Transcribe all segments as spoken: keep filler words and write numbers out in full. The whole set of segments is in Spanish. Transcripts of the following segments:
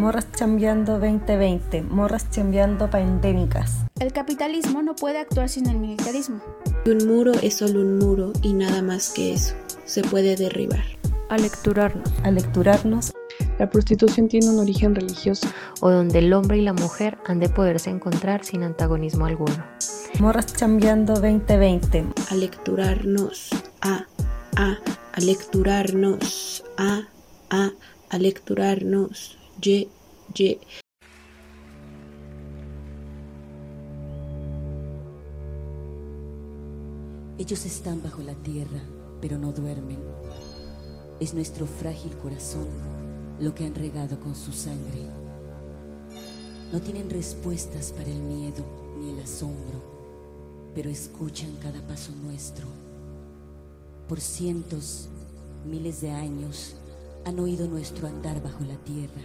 Morras chambeando veinte veinte, morras chambeando pandémicas. El capitalismo no puede actuar sin el militarismo. Un muro es solo un muro y nada más que eso. Se puede derribar. Alecturarnos. Alecturarnos. La prostitución tiene un origen religioso. O donde el hombre y la mujer han de poderse encontrar sin antagonismo alguno. Morras chambeando veinte veinte. Alecturarnos. A, a, alecturarnos. A, a, alecturarnos. Y, y. Ellos están bajo la tierra, pero no duermen. Es nuestro frágil corazón lo que han regado con su sangre. No tienen respuestas para el miedo ni el asombro, pero escuchan cada paso nuestro. Por cientos, miles de años han oído nuestro andar bajo la tierra.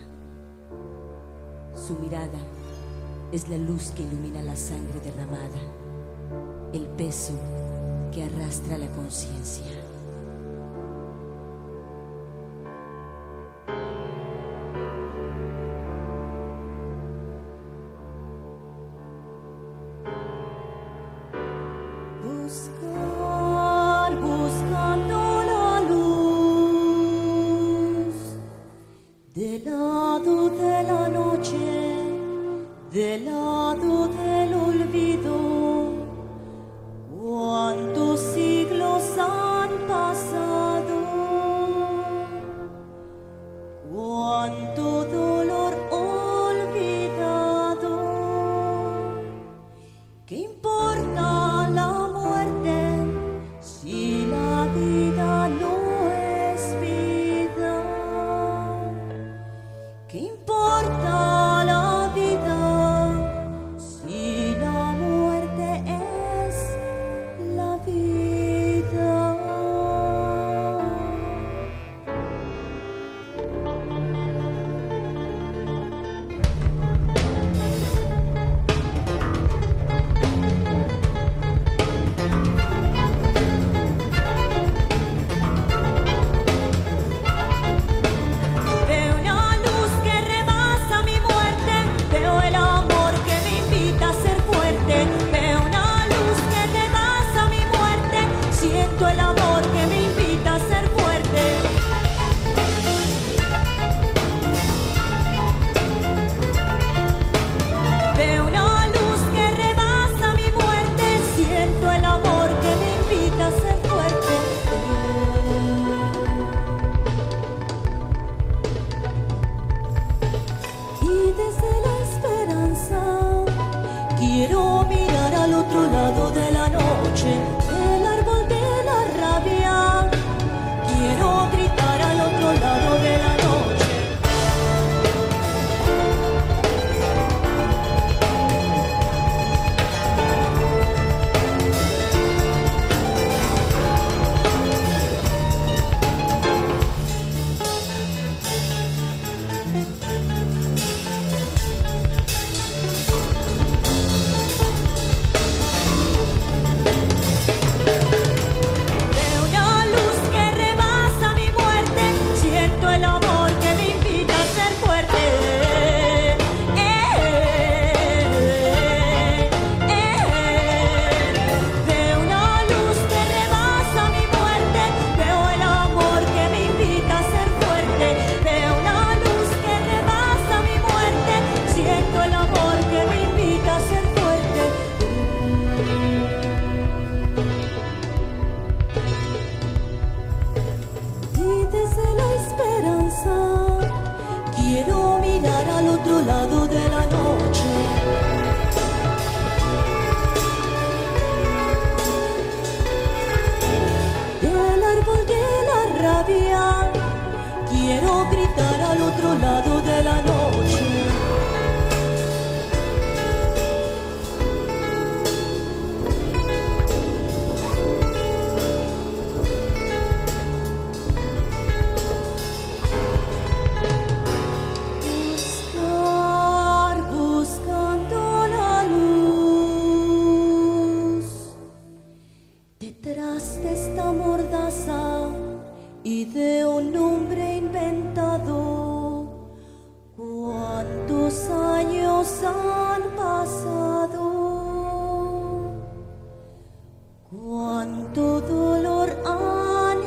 Su mirada es la luz que ilumina la sangre derramada, el peso que arrastra la conciencia. Buscar, buscando la luz, del lado de la noche, del lado del olvido. ¿Cuántos siglos han pasado? ¿Cuánto dolor olvidado? ¿Qué importa la muerte si la vida no es vida? ¿Qué importa la vida si la muerte es la vida? Veo una luz que rebasa mi muerte, veo el amor que me invita a ser fuerte. Veo una luz que rebasa mi muerte, siento el amor que me invita a ser fuerte. Veo una luz que rebasa mi muerte, siento el amor que me invita a ser fuerte. Y desde la esperanza quiero mirar al otro lado de la noche, el árbol de la rabia. Quiero gritar al otro lado de la noche. Veo una luz que rebasa mi muerte, siento el amor que me invita a ser fuerte. Eh, eh, Veo una luz que rebasa mi muerte, veo el amor que me invita a ser fuerte. Veo una luz que rebasa mi muerte, siento el amor que me invita a ser fuerte. Y desde la esperanza quiero mirar al otro lado de la noche. Del árbol de la rabia quiero gritar al otro lado de la noche. Buscar, buscando la luz, detrás de esta mordaza y de un hombre inventado. ¿Cuál Los años han pasado, cuánto dolor han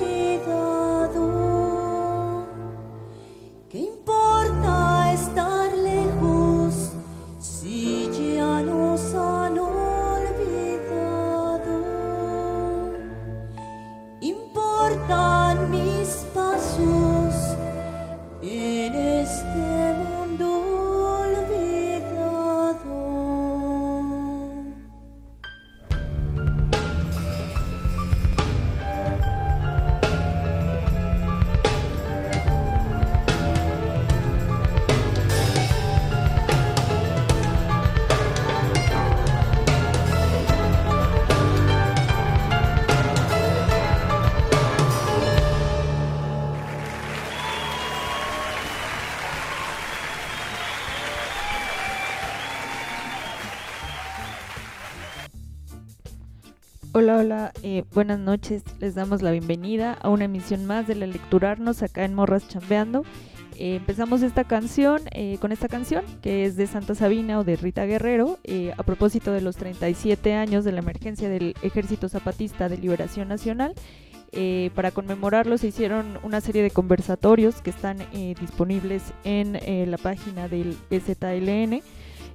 dado. ¿Qué importa estar lejos si ya nos han olvidado? Importan mis pasos en este mundo olvidado. Hola, hola, eh, buenas noches, les damos la bienvenida a una emisión más de la Lecturarnos acá en Morras Chambeando. Eh, empezamos esta canción, eh, con esta canción que es de Santa Sabina o de Rita Guerrero, eh, a propósito de los treinta y siete años de la emergencia del Ejército Zapatista de Liberación Nacional. Eh, para conmemorarlo se hicieron una serie de conversatorios que están eh, disponibles en eh, la página del E Z L N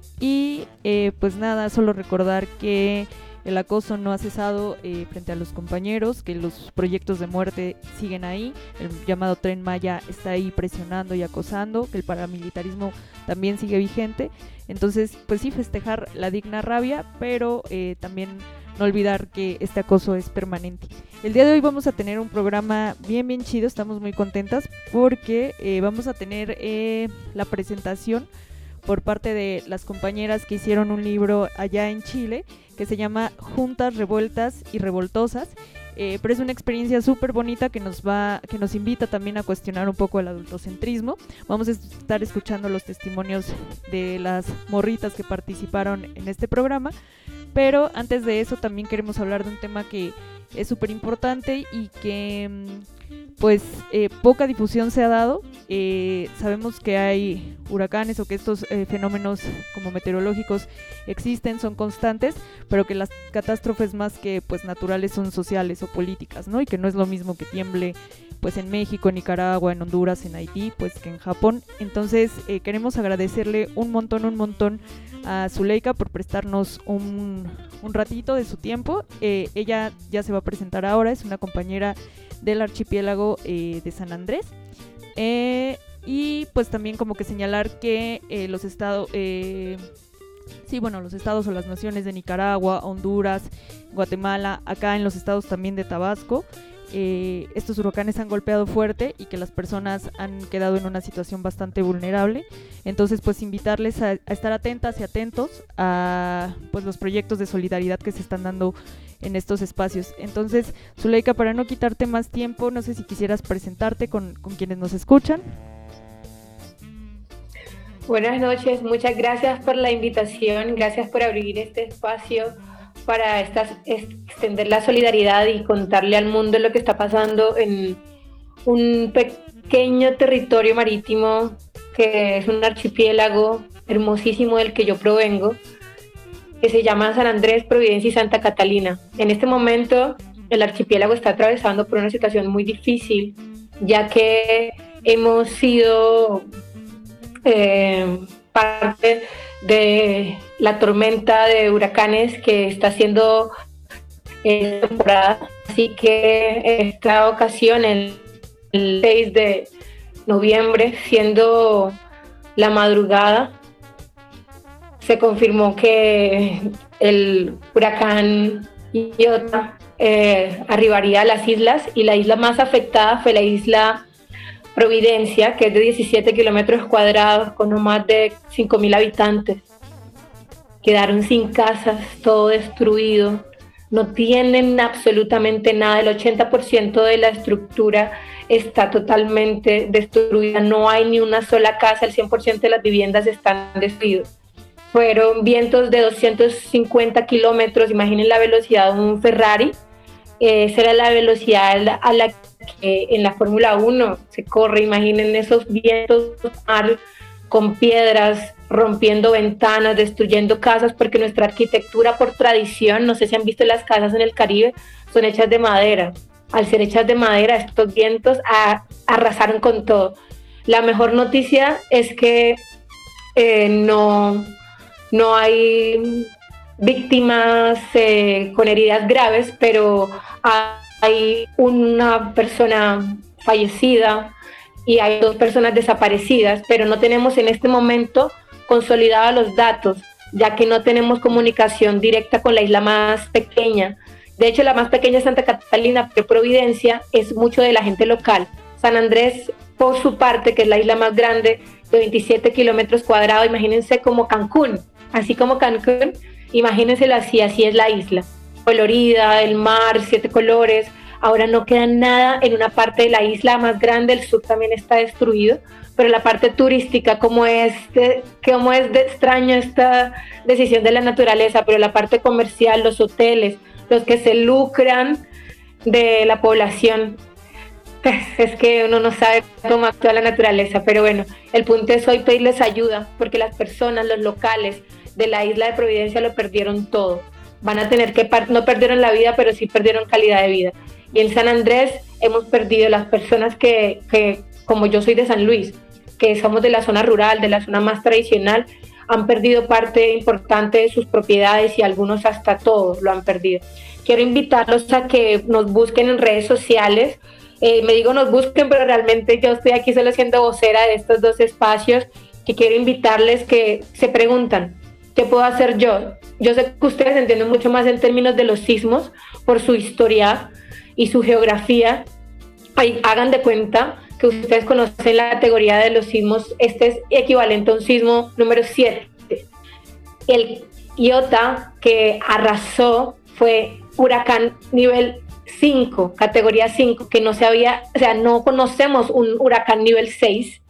y eh, pues nada, solo recordar que el acoso no ha cesado eh, frente a los compañeros, que los proyectos de muerte siguen ahí, el llamado Tren Maya está ahí presionando y acosando, que el paramilitarismo también sigue vigente. Entonces, pues sí, festejar la digna rabia, pero eh, también no olvidar que este acoso es permanente. El día de hoy vamos a tener un programa bien, bien chido, estamos muy contentas porque eh, vamos a tener eh, la presentación por parte de las compañeras que hicieron un libro allá en Chile, que se llama Juntas, Revueltas y Revoltosas, eh, pero es una experiencia súper bonita que nos va, que nos invita también a cuestionar un poco el adultocentrismo. Vamos a estar escuchando los testimonios de las morritas que participaron en este programa, pero antes de eso también queremos hablar de un tema que es súper importante y que pues eh, poca difusión se ha dado. Eh, sabemos que hay huracanes o que estos eh, fenómenos como meteorológicos existen, son constantes, pero que las catástrofes más que pues naturales son sociales o políticas, ¿no? Y que no es lo mismo que tiemble pues en México, en Nicaragua, en Honduras, en Haití, pues que en Japón. Entonces eh, queremos agradecerle un montón, un montón a Zuleika por prestarnos un, un ratito de su tiempo. Eh, ella ya se va a presentar ahora, es una compañera del archipiélago eh, de San Andrés. Eh, y pues también como que señalar que eh, los estados, eh, sí, bueno, los estados o las naciones de Nicaragua, Honduras, Guatemala, acá en los estados también de Tabasco, eh, estos huracanes han golpeado fuerte y que las personas han quedado en una situación bastante vulnerable. Entonces, pues invitarles a, a estar atentas y atentos a pues los proyectos de solidaridad que se están dando en estos espacios. Entonces, Zuleika, para no quitarte más tiempo, no sé si quisieras presentarte con, con quienes nos escuchan. Buenas noches, muchas gracias por la invitación, gracias por abrir este espacio para estas, extender la solidaridad y contarle al mundo lo que está pasando en un pequeño territorio marítimo que es un archipiélago hermosísimo del que yo provengo, que se llama San Andrés, Providencia y Santa Catalina. En este momento el archipiélago está atravesando por una situación muy difícil, ya que hemos sido eh, parte de la tormenta de huracanes que está haciendo esta temporada. Así que en esta ocasión, el, el seis de noviembre, siendo la madrugada, se confirmó que el huracán Iota eh, arribaría a las islas, y la isla más afectada fue la isla Providencia, que es de diecisiete kilómetros cuadrados con no más de cinco mil habitantes. Quedaron sin casas, todo destruido, no tienen absolutamente nada, el ochenta por ciento de la estructura está totalmente destruida, no hay ni una sola casa, el cien por ciento de las viviendas están destruidas. Fueron vientos de doscientos cincuenta kilómetros, imaginen la velocidad de un Ferrari, eh, esa era la velocidad a la que en la Fórmula uno se corre, imaginen esos vientos con piedras, rompiendo ventanas, destruyendo casas, porque nuestra arquitectura por tradición, no sé si han visto las casas en el Caribe, son hechas de madera. Al ser hechas de madera, estos vientos a, arrasaron con todo. La mejor noticia es que eh, no, no hay víctimas eh, con heridas graves, pero hay una persona fallecida y hay dos personas desaparecidas, pero no tenemos en este momento consolidados los datos, ya que no tenemos comunicación directa con la isla más pequeña. De hecho, la más pequeña es Santa Catalina, pero Providencia es mucho de la gente local. San Andrés, por su parte, que es la isla más grande, de veintisiete kilómetros cuadrados, imagínense como Cancún, así como Cancún, imagínenselo así, así es la isla. Colorida, el mar, siete colores. Ahora no queda nada en una parte de la isla más grande, el sur también está destruido, pero la parte turística, como es, de, como es de extraño esta decisión de la naturaleza, pero la parte comercial, los hoteles, los que se lucran de la población, pues es que uno no sabe cómo actúa la naturaleza, pero bueno, el punto es hoy pedirles ayuda, porque las personas, los locales de la isla de Providencia lo perdieron todo. Van a tener que, no perdieron la vida, pero sí perdieron calidad de vida. Y en San Andrés hemos perdido las personas que, que, como yo soy de San Luis, que somos de la zona rural, de la zona más tradicional, han perdido parte importante de sus propiedades y algunos hasta todo lo han perdido. Quiero invitarlos a que nos busquen en redes sociales. Eh, me digo nos busquen, pero realmente yo estoy aquí solo siendo vocera de estos dos espacios, que quiero invitarles que se preguntan, ¿qué puedo hacer yo? Yo sé que ustedes entienden mucho más en términos de los sismos por su historia y su geografía. Ay, hagan de cuenta que ustedes conocen la categoría de los sismos. Este es equivalente a un sismo número siete. El Iota que arrasó fue huracán nivel cinco, categoría cinco, que no se había, o sea, no conocemos un huracán nivel seis,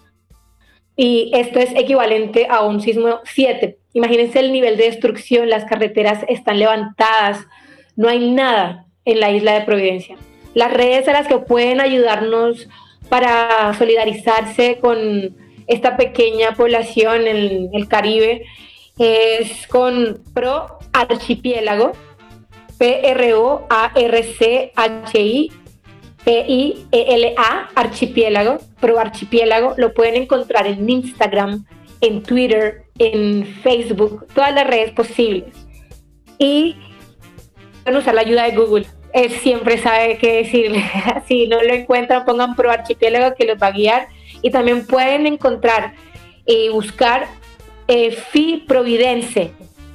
y esto es equivalente a un sismo siete. Imagínense el nivel de destrucción, las carreteras están levantadas, no hay nada en la isla de Providencia. Las redes a las que pueden ayudarnos para solidarizarse con esta pequeña población en el Caribe es con Pro Archipiélago, P R O A R C H I P I E L A, Archipiélago, Pro Archipiélago. Lo pueden encontrar en Instagram, en Twitter, en Facebook, todas las redes posibles. Y pueden usar la ayuda de Google. Él siempre sabe qué decirle. Si no lo encuentran, pongan Pro Archipiélago, que los va a guiar. Y también pueden encontrar y eh, buscar eh, F I Providense,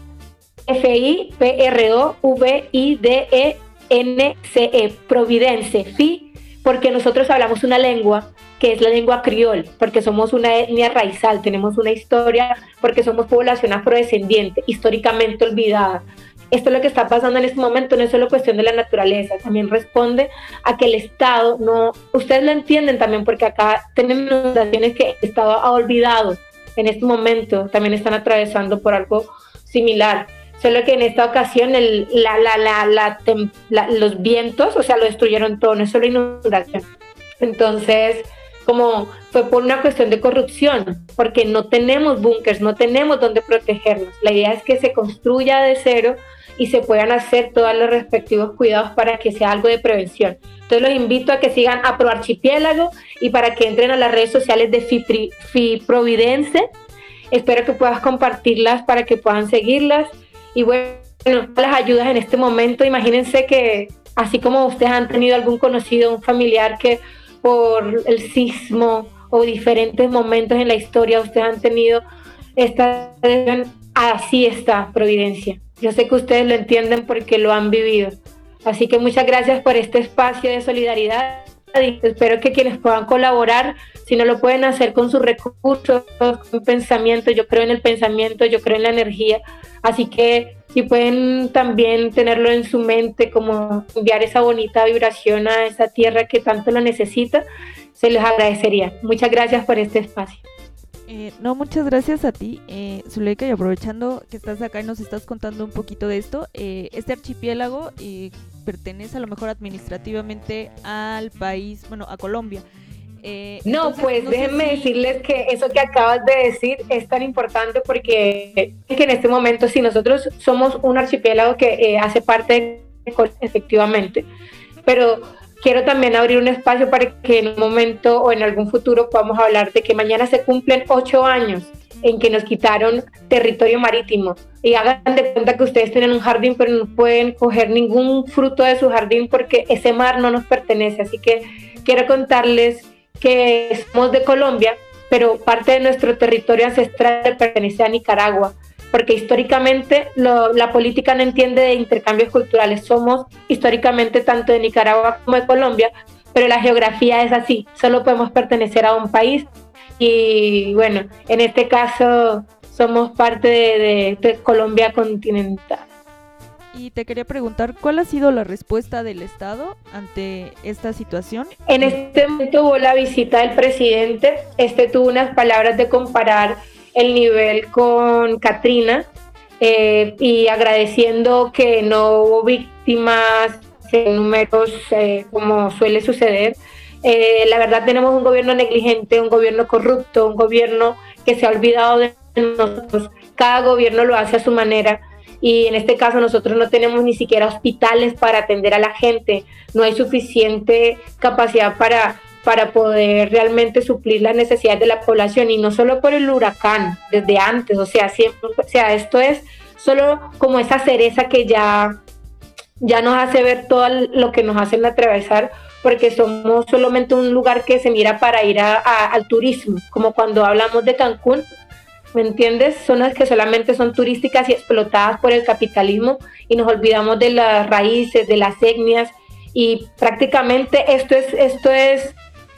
F I P R O V I D E N C E, Providense, F I, porque nosotros hablamos una lengua que es la lengua criol, porque somos una etnia raizal, tenemos una historia, porque somos población afrodescendiente, históricamente olvidada. Esto es lo que está pasando en este momento, no es solo cuestión de la naturaleza, también responde a que el Estado no, ustedes lo entienden también, porque acá tenemos inundaciones que el Estado ha olvidado en este momento, también están atravesando por algo similar, solo que en esta ocasión el, la, la, la, la, tem, la, los vientos, o sea, lo destruyeron todo, no es solo inundación. Entonces, como fue por una cuestión de corrupción, porque no tenemos búnkers, no tenemos donde protegernos. La idea es que se construya de cero y se puedan hacer todos los respectivos cuidados para que sea algo de prevención. Entonces los invito a que sigan a Pro Archipiélago y para que entren a las redes sociales de F I, F I Providense. Espero que puedas compartirlas para que puedan seguirlas. Y bueno, las ayudas en este momento, imagínense que así como ustedes han tenido algún conocido, un familiar que por el sismo o diferentes momentos en la historia ustedes han tenido esta, así está Providencia. Yo sé que ustedes lo entienden porque lo han vivido. Así que muchas gracias por este espacio de solidaridad y espero que quienes puedan colaborar, si no lo pueden hacer con sus recursos, con pensamiento, yo creo en el pensamiento, yo creo en la energía, así que si pueden también tenerlo en su mente, como enviar esa bonita vibración a esa tierra que tanto lo necesita, se les agradecería. Muchas gracias por este espacio. Eh, no, muchas gracias a ti, eh, Zuleika, y aprovechando que estás acá y nos estás contando un poquito de esto, eh, este archipiélago eh, pertenece a lo mejor administrativamente al país, bueno, a Colombia. Eh, no, entonces, pues no sé déjenme si- decirles que eso que acabas de decir es tan importante porque que en este momento, si nosotros somos un archipiélago que eh, hace parte de Col- efectivamente, pero quiero también abrir un espacio para que en un momento o en algún futuro podamos hablar de que mañana se cumplen ocho años en que nos quitaron territorio marítimo. Y hagan de cuenta que ustedes tienen un jardín, pero no pueden coger ningún fruto de su jardín porque ese mar no nos pertenece. Así que quiero contarles que somos de Colombia, pero parte de nuestro territorio ancestral pertenece a Nicaragua, porque históricamente lo, la política no entiende de intercambios culturales. Somos históricamente tanto de Nicaragua como de Colombia, pero la geografía es así, solo podemos pertenecer a un país y bueno, en este caso somos parte de, de, de Colombia continental. Y te quería preguntar, ¿cuál ha sido la respuesta del Estado ante esta situación? En este momento hubo la visita del presidente, este tuvo unas palabras de comparar el nivel con Katrina eh, y agradeciendo que no hubo víctimas en números eh, como suele suceder. Eh, la verdad tenemos un gobierno negligente, un gobierno corrupto, un gobierno que se ha olvidado de nosotros. Cada gobierno lo hace a su manera. Y en este caso nosotros no tenemos ni siquiera hospitales para atender a la gente, no hay suficiente capacidad para, para poder realmente suplir las necesidades de la población, y no solo por el huracán, desde antes, o sea, siempre, o sea, esto es solo como esa cereza que ya, ya nos hace ver todo lo que nos hacen atravesar, porque somos solamente un lugar que se mira para ir a, a, al turismo, como cuando hablamos de Cancún, ¿me entiendes? Zonas que solamente son turísticas y explotadas por el capitalismo y nos olvidamos de las raíces, de las etnias, y prácticamente esto es esto es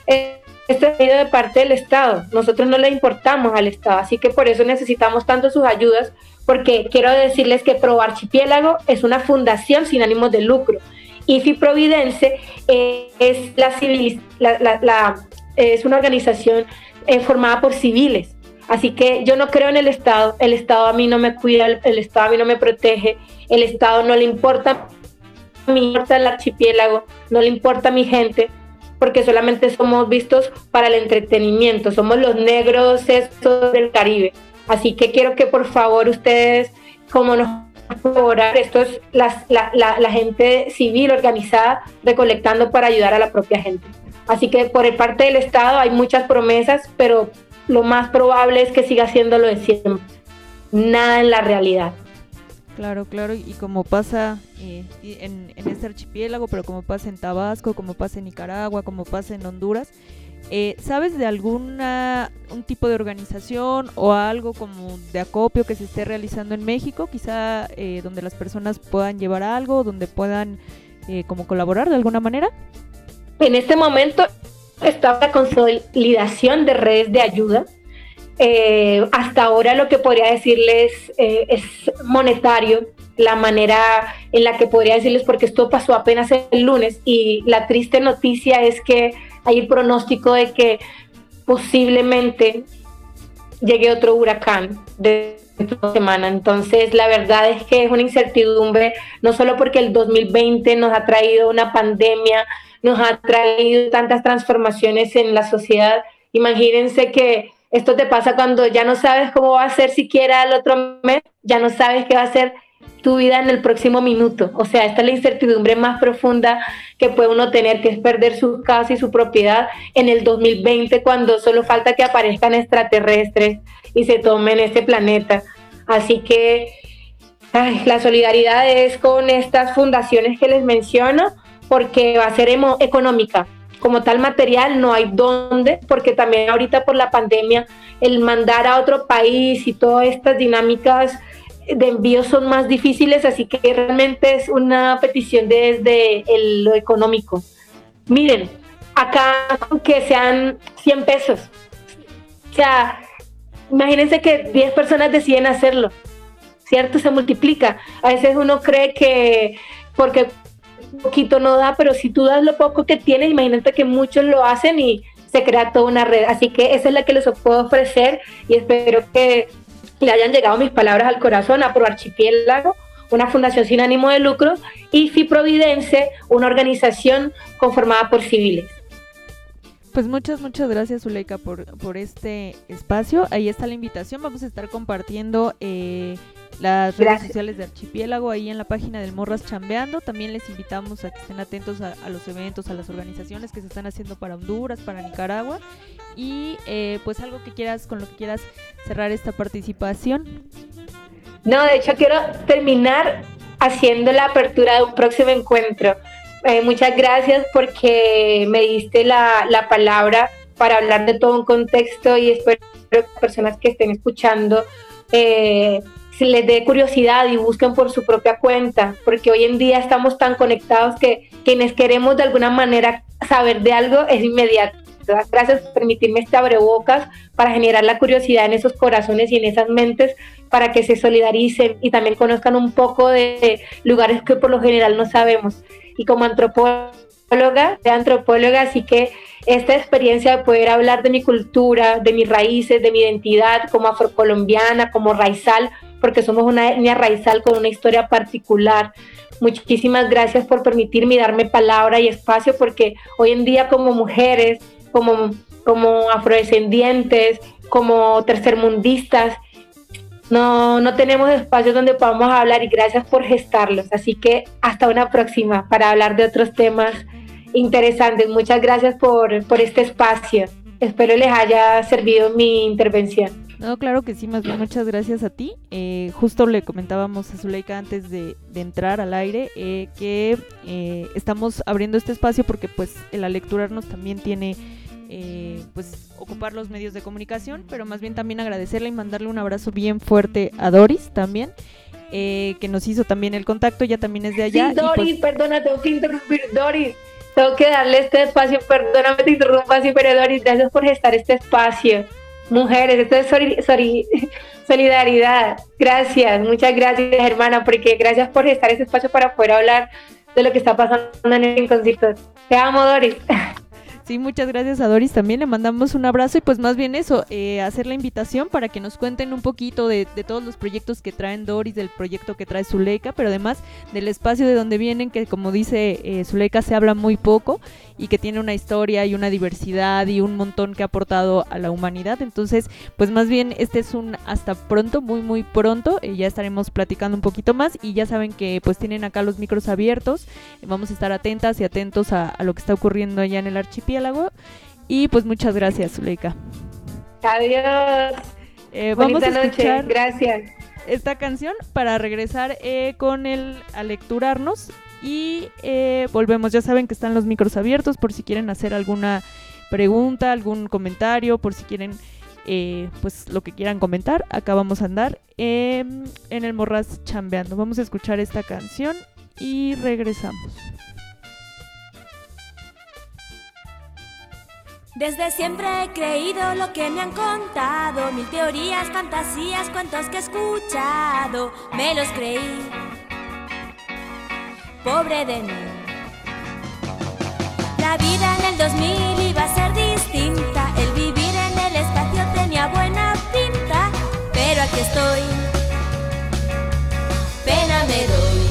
esto es de parte del Estado. Nosotros no le importamos al Estado, así que por eso necesitamos tanto sus ayudas, porque quiero decirles que Proarchipiélago es una fundación sin ánimos de lucro. I F I Providence eh, es la civil, la, la, la, es una organización eh, formada por civiles. Así que yo no creo en el Estado, el Estado a mí no me cuida, el Estado a mí no me protege, el Estado no le importa, no le importa el archipiélago, no le importa a mi gente, porque solamente somos vistos para el entretenimiento, somos los negros estos del Caribe. Así que quiero que por favor ustedes, como nos colaborar, esto es la, la, la, la gente civil organizada recolectando para ayudar a la propia gente. Así que por el parte del Estado hay muchas promesas, pero lo más probable es que siga siendo lo de siempre. Nada en la realidad. Claro, claro, y como pasa eh, en, en este archipiélago, pero como pasa en Tabasco, como pasa en Nicaragua, como pasa en Honduras, eh, ¿sabes de alguna un tipo de organización o algo como de acopio que se esté realizando en México, quizá eh, donde las personas puedan llevar algo, donde puedan eh, como colaborar de alguna manera? En este momento está la consolidación de redes de ayuda. Eh, hasta ahora lo que podría decirles eh, es monetario, la manera en la que podría decirles, porque esto pasó apenas el lunes y la triste noticia es que hay el pronóstico de que posiblemente llegue otro huracán de esta semana. Entonces la verdad es que es una incertidumbre, no solo porque el dos mil veinte nos ha traído una pandemia, nos ha traído tantas transformaciones en la sociedad. Imagínense que esto te pasa cuando ya no sabes cómo va a ser siquiera el otro mes, ya no sabes qué va a ser tu vida en el próximo minuto. O sea, esta es la incertidumbre más profunda que puede uno tener, que es perder su casa y su propiedad en el dos mil veinte, cuando solo falta que aparezcan extraterrestres y se tomen este planeta. Así que ay, la solidaridad es con estas fundaciones que les menciono, porque va a ser emo- económica. Como tal material no hay dónde, porque también ahorita por la pandemia el mandar a otro país y todas estas dinámicas de envío son más difíciles, así que realmente es una petición desde el, lo económico. Miren, acá que sean cien pesos, o sea, imagínense que diez personas deciden hacerlo, ¿cierto? Se multiplica. A veces uno cree que porque un poquito no da, pero si tú das lo poco que tienes, imagínate que muchos lo hacen y se crea toda una red. Así que esa es la que les puedo ofrecer y espero que le hayan llegado mis palabras al corazón. A Proarchipiélago, una fundación sin ánimo de lucro, y I F I Providence, una organización conformada por civiles. Pues muchas, muchas gracias, Zuleika, por, por este espacio. Ahí está la invitación. Vamos a estar compartiendo eh, las redes Gracias. sociales de Archipiélago ahí en la página del Morras Chambeando. También les invitamos a que estén atentos a, a los eventos, a las organizaciones que se están haciendo para Honduras, para Nicaragua. Y eh, pues algo que quieras, con lo que quieras cerrar esta participación. No, de hecho quiero terminar haciendo la apertura de un próximo encuentro. Eh, muchas gracias porque me diste la, la palabra para hablar de todo un contexto y espero que las personas que estén escuchando eh, se les dé curiosidad y busquen por su propia cuenta, porque hoy en día estamos tan conectados que quienes queremos de alguna manera saber de algo es inmediato. Gracias por permitirme este abrebocas para generar la curiosidad en esos corazones y en esas mentes para que se solidaricen y también conozcan un poco de lugares que por lo general no sabemos. Y como antropóloga, de antropóloga, así que esta experiencia de poder hablar de mi cultura, de mis raíces, de mi identidad como afrocolombiana, como raizal, porque somos una etnia raizal con una historia particular. Muchísimas gracias por permitirme y darme palabra y espacio, porque hoy en día como mujeres, como, como afrodescendientes, como tercermundistas, No, no tenemos espacios donde podamos hablar y gracias por gestarlos. Así que hasta una próxima para hablar de otros temas interesantes. Muchas gracias por, por este espacio. Espero les haya servido mi intervención. No, claro que sí, más bien muchas gracias a ti. Eh, justo le comentábamos a Zuleika antes de, de entrar al aire eh, que eh, estamos abriendo este espacio porque pues el Alecturarnos también tiene... Eh, pues ocupar los medios de comunicación, pero más bien también agradecerle y mandarle un abrazo bien fuerte a Doris también, eh, que nos hizo también el contacto, ya también es de allá. Sí, Doris, y pues... perdona, tengo que interrumpir, Doris, tengo que darle este espacio, perdóname, te interrumpa así, pero Doris, gracias por gestar este espacio. Mujeres, esto es soli- soli- solidaridad, gracias, muchas gracias, hermana, porque gracias por gestar este espacio para poder hablar de lo que está pasando en el concierto. Te amo, Doris. Sí, muchas gracias a Doris también, le mandamos un abrazo y pues más bien eso, eh, hacer la invitación para que nos cuenten un poquito de, de todos los proyectos que traen Doris, del proyecto que trae Zuleika, pero además del espacio de donde vienen, que como dice eh, Zuleika se habla muy poco y que tiene una historia y una diversidad y un montón que ha aportado a la humanidad. Entonces pues más bien este es un hasta pronto, muy muy pronto, eh, ya estaremos platicando un poquito más y ya saben que pues tienen acá los micros abiertos, eh, vamos a estar atentas y atentos a, a lo que está ocurriendo allá en el archipiélago. Y pues muchas gracias, Zuleika. Adiós. Eh, vamos a escuchar noche. Gracias. Esta canción para regresar eh, con el Alecturarnos y eh, volvemos. Ya saben que están los micros abiertos por si quieren hacer alguna pregunta, algún comentario, por si quieren eh, pues lo que quieran comentar. Acá vamos a andar eh, en el Morras Chambeando. Vamos a escuchar esta canción y regresamos. Desde siempre he creído lo que me han contado, mil teorías, fantasías, cuentos que he escuchado, me los creí, pobre de mí. La vida en el dos mil iba a ser distinta, el vivir en el espacio tenía buena pinta, pero aquí estoy, pena me doy.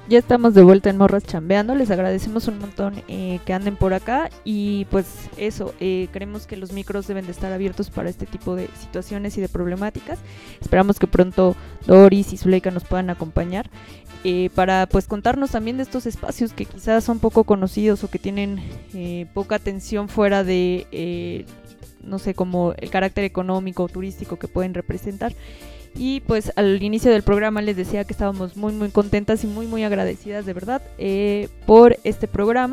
Ya estamos de vuelta en Morras Chambeando, les agradecemos un montón eh, que anden por acá y pues eso, eh, creemos que los micros deben de estar abiertos para este tipo de situaciones y de problemáticas. Esperamos que pronto Doris y Zuleika nos puedan acompañar eh, para pues contarnos también de estos espacios que quizás son poco conocidos o que tienen eh, poca atención fuera de, eh, no sé, como el carácter económico o turístico que pueden representar. Y pues al inicio del programa les decía que estábamos muy muy contentas y muy muy agradecidas de verdad eh, por este programa.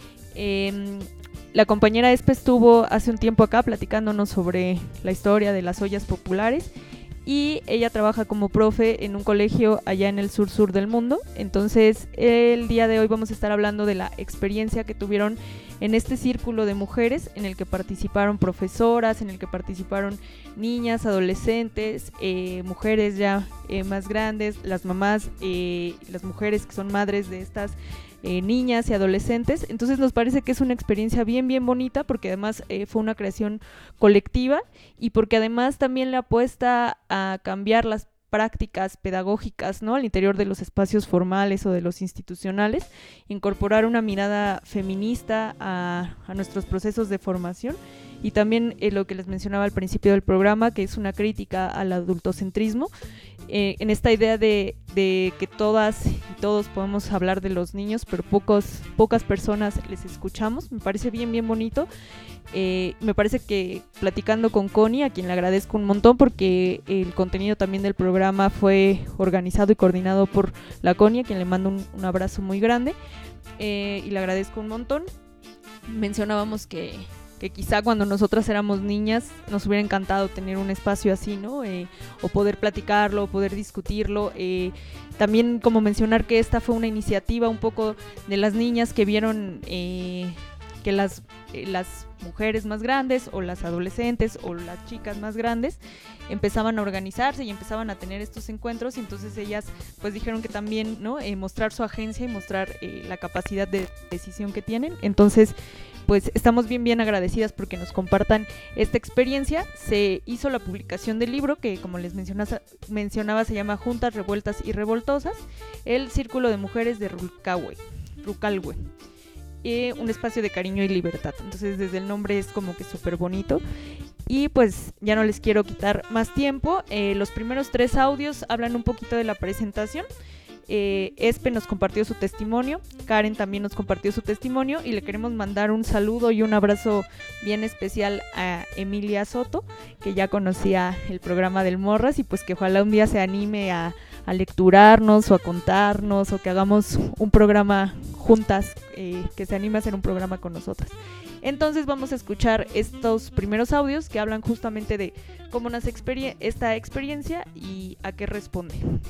Eh, la compañera Espe estuvo hace un tiempo acá platicándonos sobre la historia de las ollas populares y ella trabaja como profe en un colegio allá en el sur sur del mundo. Entonces el día de hoy vamos a estar hablando de la experiencia que tuvieron en este círculo de mujeres en el que participaron profesoras, en el que participaron niñas, adolescentes, eh, mujeres ya eh, más grandes, las mamás, eh, las mujeres que son madres de estas eh, niñas y adolescentes. Entonces nos parece que es una experiencia bien bien bonita porque además eh, fue una creación colectiva y porque además también le apuesta a cambiar las prácticas pedagógicas, ¿no?, al interior de los espacios formales o de los institucionales, incorporar una mirada feminista a, a nuestros procesos de formación y también eh, lo que les mencionaba al principio del programa, que es una crítica al adultocentrismo, eh, en esta idea de, de que todas y todos podemos hablar de los niños, pero pocos, pocas personas les escuchamos. Me parece bien, bien bonito. Eh, me parece que platicando con Connie, a quien le agradezco un montón porque el contenido también del programa fue organizado y coordinado por la Connie, a quien le mando un, un abrazo muy grande eh, y le agradezco un montón. Mencionábamos que, que quizá cuando nosotras éramos niñas nos hubiera encantado tener un espacio así, ¿no? Eh, o poder platicarlo, o poder discutirlo. Eh, también como mencionar que esta fue una iniciativa un poco de las niñas que vieron eh, que las, eh, las mujeres más grandes o las adolescentes o las chicas más grandes empezaban a organizarse y empezaban a tener estos encuentros y entonces ellas pues dijeron que también, ¿no?, eh, mostrar su agencia y mostrar eh, la capacidad de decisión que tienen. Entonces pues estamos bien bien agradecidas porque nos compartan esta experiencia. Se hizo la publicación del libro que, como les mencionaba, mencionaba se llama Juntas, Revueltas y Revoltosas, el Círculo de Mujeres de Rucalhue, Rucalhue. Eh, un espacio de cariño y libertad. Entonces desde el nombre es como que súper bonito. Y pues ya no les quiero quitar más tiempo. Eh, los primeros tres audios hablan un poquito de la presentación. Eh, Espe nos compartió su testimonio, Karen también nos compartió su testimonio y le queremos mandar un saludo y un abrazo bien especial a Emilia Soto, que ya conocía el programa del Morras y pues que ojalá un día se anime a, a lecturarnos o a contarnos o que hagamos un programa juntas, eh, que se anime a hacer un programa con nosotras. Entonces vamos a escuchar estos primeros audios que hablan justamente de cómo nace experien- esta experiencia y a qué responde.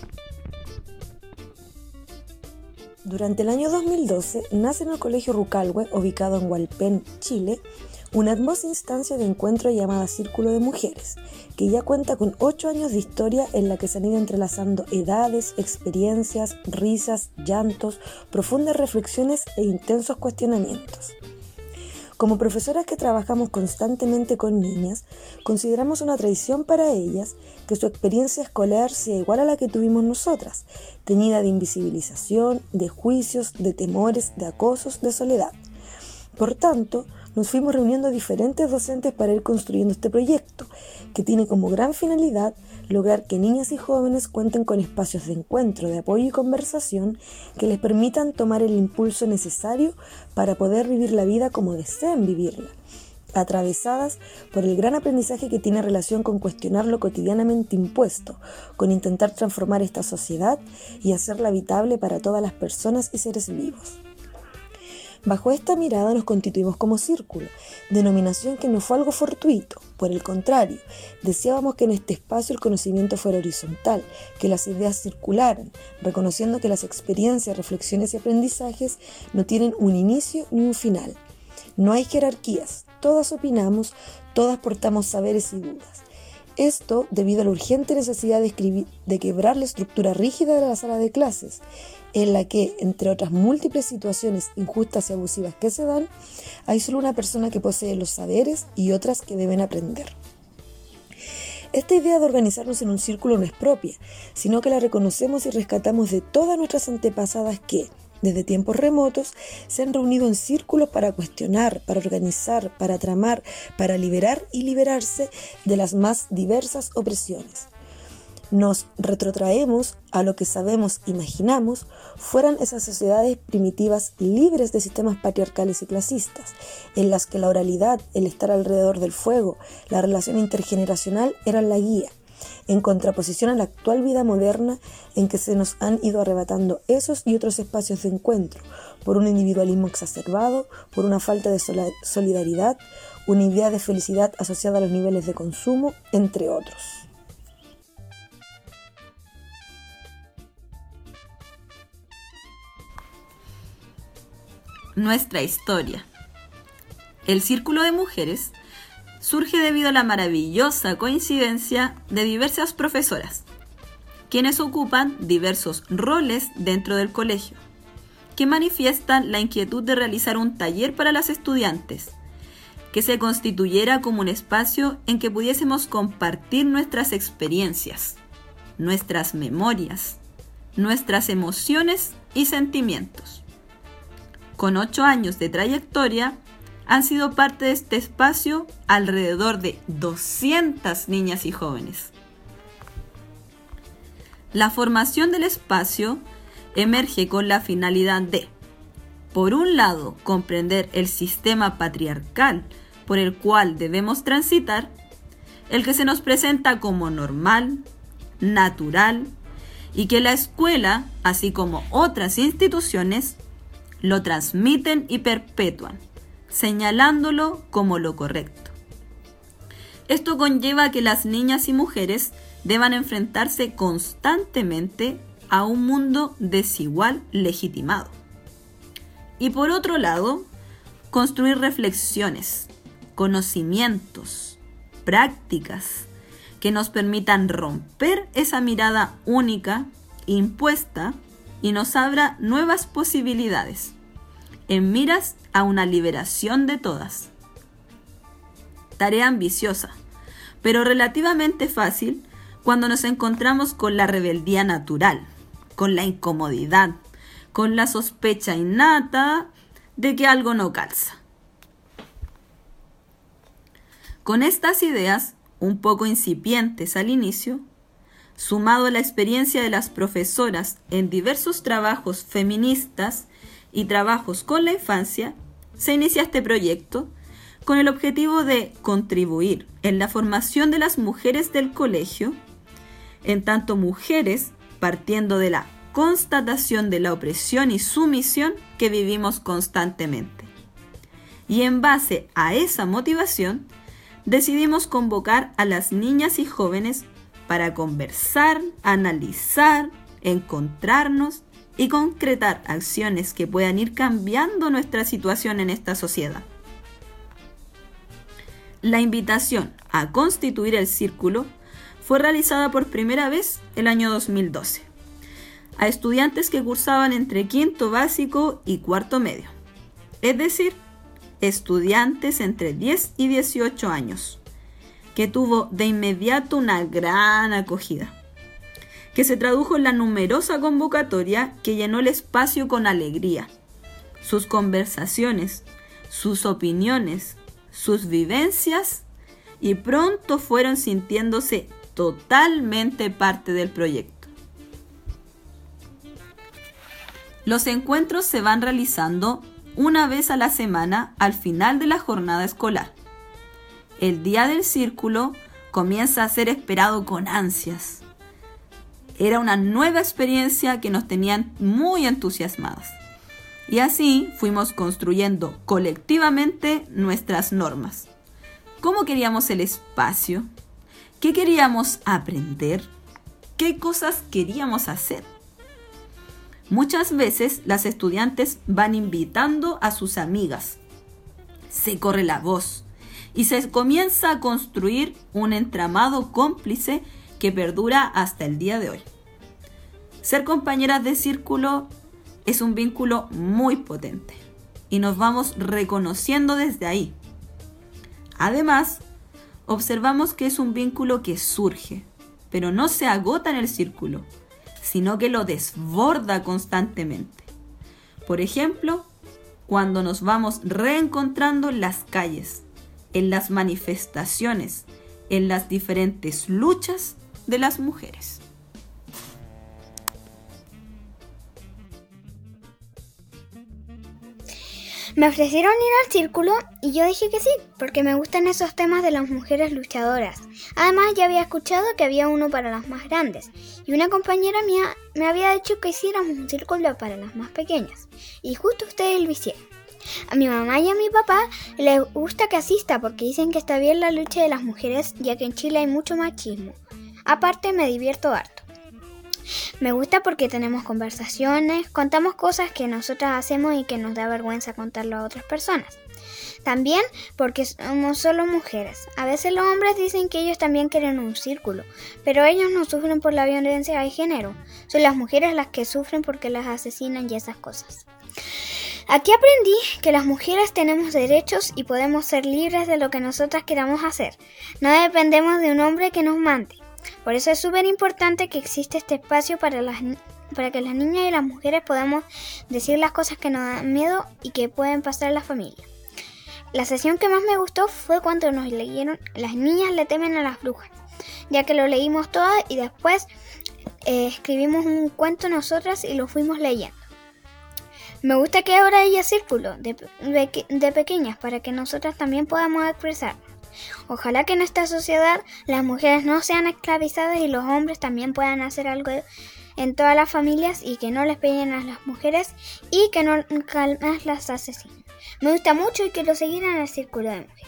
Durante el año dos mil doce nace en el Colegio Rucalhue, ubicado en Hualpén, Chile, una hermosa instancia de encuentro llamada Círculo de Mujeres, que ya cuenta con ocho años de historia en la que se han ido entrelazando edades, experiencias, risas, llantos, profundas reflexiones e intensos cuestionamientos. Como profesoras que trabajamos constantemente con niñas, consideramos una tradición para ellas que su experiencia escolar sea igual a la que tuvimos nosotras, teñida de invisibilización, de juicios, de temores, de acosos, de soledad. Por tanto, nos fuimos reuniendo diferentes docentes para ir construyendo este proyecto, que tiene como gran finalidad lograr que niñas y jóvenes cuenten con espacios de encuentro, de apoyo y conversación que les permitan tomar el impulso necesario para poder vivir la vida como deseen vivirla, atravesadas por el gran aprendizaje que tiene relación con cuestionar lo cotidianamente impuesto, con intentar transformar esta sociedad y hacerla habitable para todas las personas y seres vivos. Bajo esta mirada nos constituimos como círculo, denominación que no fue algo fortuito. Por el contrario, deseábamos que en este espacio el conocimiento fuera horizontal, que las ideas circularan, reconociendo que las experiencias, reflexiones y aprendizajes no tienen un inicio ni un final. No hay jerarquías, todas opinamos, todas portamos saberes y dudas. Esto debido a la urgente necesidad de, escribir, de quebrar la estructura rígida de la sala de clases, en la que, entre otras múltiples situaciones injustas y abusivas que se dan, hay solo una persona que posee los saberes y otras que deben aprender. Esta idea de organizarnos en un círculo no es propia, sino que la reconocemos y rescatamos de todas nuestras antepasadas que, desde tiempos remotos, se han reunido en círculos para cuestionar, para organizar, para tramar, para liberar y liberarse de las más diversas opresiones. Nos retrotraemos a lo que sabemos, imaginamos, fueran esas sociedades primitivas libres de sistemas patriarcales y clasistas, en las que la oralidad, el estar alrededor del fuego, la relación intergeneracional eran la guía, en contraposición a la actual vida moderna en que se nos han ido arrebatando esos y otros espacios de encuentro, por un individualismo exacerbado, por una falta de solidaridad, una idea de felicidad asociada a los niveles de consumo, entre otros. Nuestra historia. El Círculo de Mujeres surge debido a la maravillosa coincidencia de diversas profesoras, quienes ocupan diversos roles dentro del colegio, que manifiestan la inquietud de realizar un taller para las estudiantes, que se constituyera como un espacio en que pudiésemos compartir nuestras experiencias, nuestras memorias, nuestras emociones y sentimientos. Con ocho años de trayectoria, han sido parte de este espacio alrededor de doscientas niñas y jóvenes. La formación del espacio emerge con la finalidad de, por un lado, comprender el sistema patriarcal por el cual debemos transitar, el que se nos presenta como normal, natural, y que la escuela, así como otras instituciones, lo transmiten y perpetúan, señalándolo como lo correcto. Esto conlleva que las niñas y mujeres deban enfrentarse constantemente a un mundo desigual legitimado. Y por otro lado, construir reflexiones, conocimientos, prácticas que nos permitan romper esa mirada única, impuesta, y nos abra nuevas posibilidades, en miras a una liberación de todas. Tarea ambiciosa, pero relativamente fácil cuando nos encontramos con la rebeldía natural, con la incomodidad, con la sospecha innata de que algo no calza. Con estas ideas, un poco incipientes al inicio, sumado a la experiencia de las profesoras en diversos trabajos feministas y trabajos con la infancia, se inicia este proyecto con el objetivo de contribuir en la formación de las mujeres del colegio, en tanto mujeres partiendo de la constatación de la opresión y sumisión que vivimos constantemente. Y en base a esa motivación, decidimos convocar a las niñas y jóvenes para conversar, analizar, encontrarnos y concretar acciones que puedan ir cambiando nuestra situación en esta sociedad. La invitación a constituir el círculo fue realizada por primera vez el año dos mil doce a estudiantes que cursaban entre quinto básico y cuarto medio, es decir, estudiantes entre diez y dieciocho años, que tuvo de inmediato una gran acogida, que se tradujo en la numerosa convocatoria que llenó el espacio con alegría. Sus conversaciones, sus opiniones, sus vivencias, y pronto fueron sintiéndose totalmente parte del proyecto. Los encuentros se van realizando una vez a la semana al final de la jornada escolar. El día del círculo comienza a ser esperado con ansias. Era una nueva experiencia que nos tenían muy entusiasmadas. Y así fuimos construyendo colectivamente nuestras normas. ¿Cómo queríamos el espacio? ¿Qué queríamos aprender? ¿Qué cosas queríamos hacer? Muchas veces las estudiantes van invitando a sus amigas. Se corre la voz y se comienza a construir un entramado cómplice que perdura hasta el día de hoy. Ser compañeras de círculo es un vínculo muy potente y nos vamos reconociendo desde ahí. Además, observamos que es un vínculo que surge, pero no se agota en el círculo, sino que lo desborda constantemente. Por ejemplo, cuando nos vamos reencontrando en las calles, en las manifestaciones, en las diferentes luchas de las mujeres. Me ofrecieron ir al círculo y yo dije que sí, porque me gustan esos temas de las mujeres luchadoras. Además, ya había escuchado que había uno para las más grandes, y una compañera mía me había dicho que hiciéramos un círculo para las más pequeñas, y justo ustedes lo hicieron. A mi mamá y a mi papá les gusta que asista porque dicen que está bien la lucha de las mujeres, ya que en Chile hay mucho machismo. Aparte, me divierto harto. Me gusta porque tenemos conversaciones, contamos cosas que nosotras hacemos y que nos da vergüenza contarlo a otras personas. También porque somos solo mujeres. A veces los hombres dicen que ellos también quieren un círculo, pero ellos no sufren por la violencia de género. Son las mujeres las que sufren porque las asesinan y esas cosas. Aquí aprendí que las mujeres tenemos derechos y podemos ser libres de lo que nosotras queramos hacer. No dependemos de un hombre que nos mande. Por eso es súper importante que existe este espacio para, las, para que las niñas y las mujeres podamos decir las cosas que nos dan miedo y que pueden pasar en la familia. La sesión que más me gustó fue cuando nos leyeron Las niñas le temen a las brujas, ya que lo leímos todo y después eh, escribimos un cuento nosotras y lo fuimos leyendo. Me gusta que ahora haya círculo de, de, de pequeñas para que nosotras también podamos expresarnos. Ojalá que en esta sociedad las mujeres no sean esclavizadas y los hombres también puedan hacer algo en todas las familias y que no les peguen a las mujeres y que no las asesinen. Me gusta mucho y quiero seguir en el círculo de mujeres.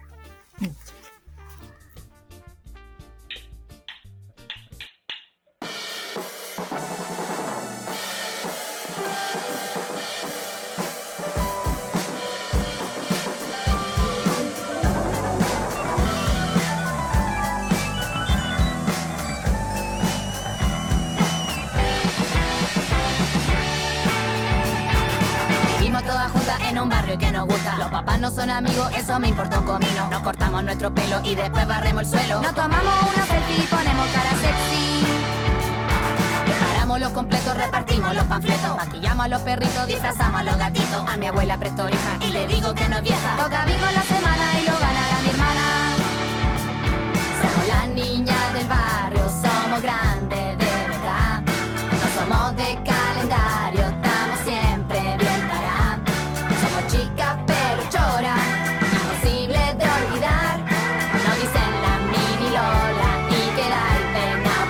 En un barrio que nos gusta, los papás no son amigos, eso me importa un comino. Nos cortamos nuestro pelo y después barremos el suelo. Nos tomamos una selfie y ponemos cara sexy. Preparamos los completos, repartimos los panfletos. Maquillamos a los perritos, disfrazamos a los gatitos. A mi abuela presto oreja y le digo que no es vieja. Toca bingo la semana y lo ganará mi hermana. Somos las niñas del barrio, somos grandes de verdad. No somos de calendario, estamos siempre bien paradas. Chica pero chora, imposible de olvidar. Nos dicen la mini Lola y queda el peinado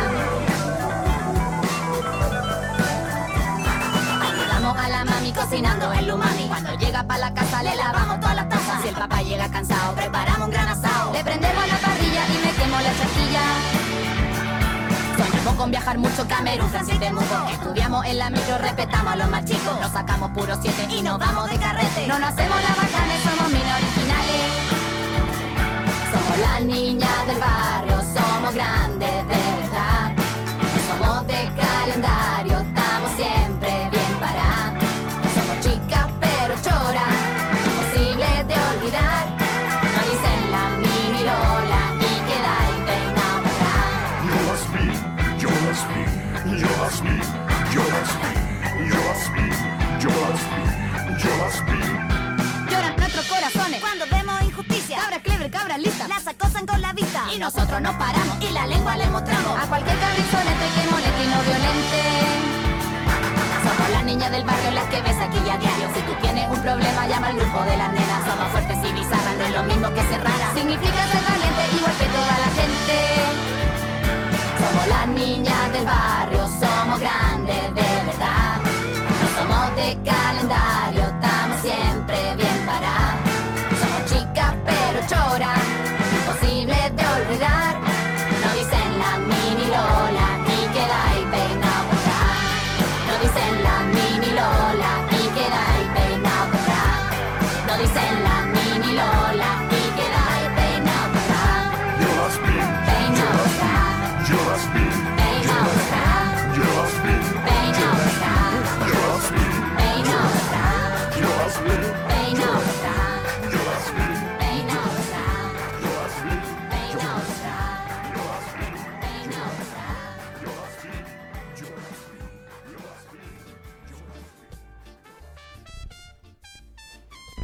para acá. Ayudamos a la mami cocinando el umami. Cuando llega pa' la casa le lavamos todas las tazas. Si el papá llega cansado preparamos un gran asado. Le prendemos la parrilla y metemos la chasquilla. Soñamos con viajar mucho, Camerún, Francia y Temuco. Estudiamos en la micro, respetamos a los más chicos. Nos sacamos puro siete y nos vamos de carrete. No nos hacemos las bacanes, somos minas originales. Somos las niñas del barrio, somos grandes de verdad. No somos de calendario, estamos siempre bien paradas. Somos chicas pero choras, imposible de olvidar. Nos dicen la mini Lola y queda el peinado para atrás. Yo las vi, yo las vi, yo las vi, yo las vi, yo las vi, yo las vi. Lloran nuestros corazones cuando vemos injusticia. Cabras clever, cabras listas, las acosan con la vista. Y nosotros nos paramos y la lengua le mostramos a cualquier cabrizonete que moleste y no violente. Somos las niñas del barrio, las que ves aquí a diario. Si tú tienes un problema, llama al grupo de las nenas. Somos fuertes y bizarras, no es lo mismo que ser rara. Significa ser valiente igual que toda la gente. Somos las niñas del barrio, somos grandes de verdad. No somos de calendario, estamos siempre bien paradas. Somos chicas pero choras, imposible de olvidar. Nos dicen la mini Lola y queda el peinado para atrás. Nos dicen la mini Lola y queda el peinado para atrás. Nos dicen la mini Lola y queda el peinado para atrás. Yo las vi, Peinado para atrás. yo las vi, Peinado para atrás. yo las vi, Peinado para atrás. yo las vi, Peinado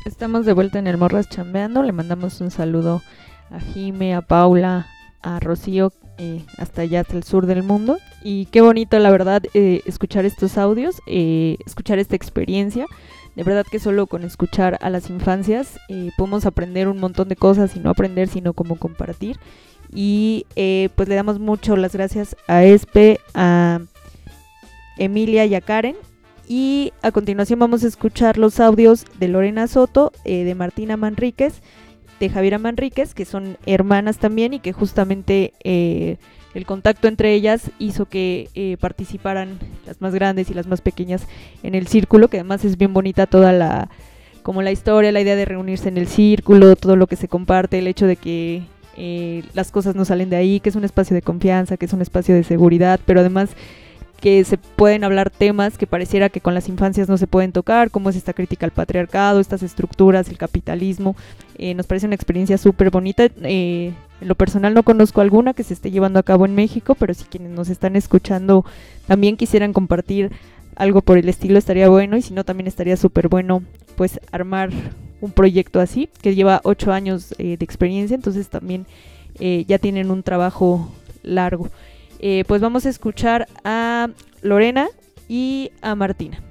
Estamos de vuelta en el Morras Chambeando. Le mandamos un saludo a Jime, a Paula, a Rocío, eh, hasta allá, hasta el sur del mundo. Y qué bonito, la verdad, eh, escuchar estos audios, eh, escuchar esta experiencia. De verdad que solo con escuchar a las infancias eh, podemos aprender un montón de cosas, y no aprender, sino como compartir. Y eh, pues le damos mucho las gracias a Espe, a Emilia y a Karen. Y a continuación vamos a escuchar los audios de Lorena Soto, eh, de Martina Manríquez, de Javiera Manríquez, que son hermanas también, y que justamente eh, el contacto entre ellas hizo que eh, participaran las más grandes y las más pequeñas en el círculo, que además es bien bonita toda la, como la historia, la idea de reunirse en el círculo, todo lo que se comparte, el hecho de que eh, las cosas no salen de ahí, que es un espacio de confianza, que es un espacio de seguridad, pero además que se pueden hablar temas que pareciera que con las infancias no se pueden tocar, como es esta crítica al patriarcado, estas estructuras, el capitalismo. Eh, nos parece una experiencia súper bonita. Eh, en lo personal no conozco alguna que se esté llevando a cabo en México, pero si quienes nos están escuchando también quisieran compartir algo por el estilo, estaría bueno, y si no, también estaría súper bueno pues armar un proyecto así, que lleva ocho años eh, de experiencia, entonces también eh, ya tienen un trabajo largo. Eh, pues vamos a escuchar a Lorena y a Martina.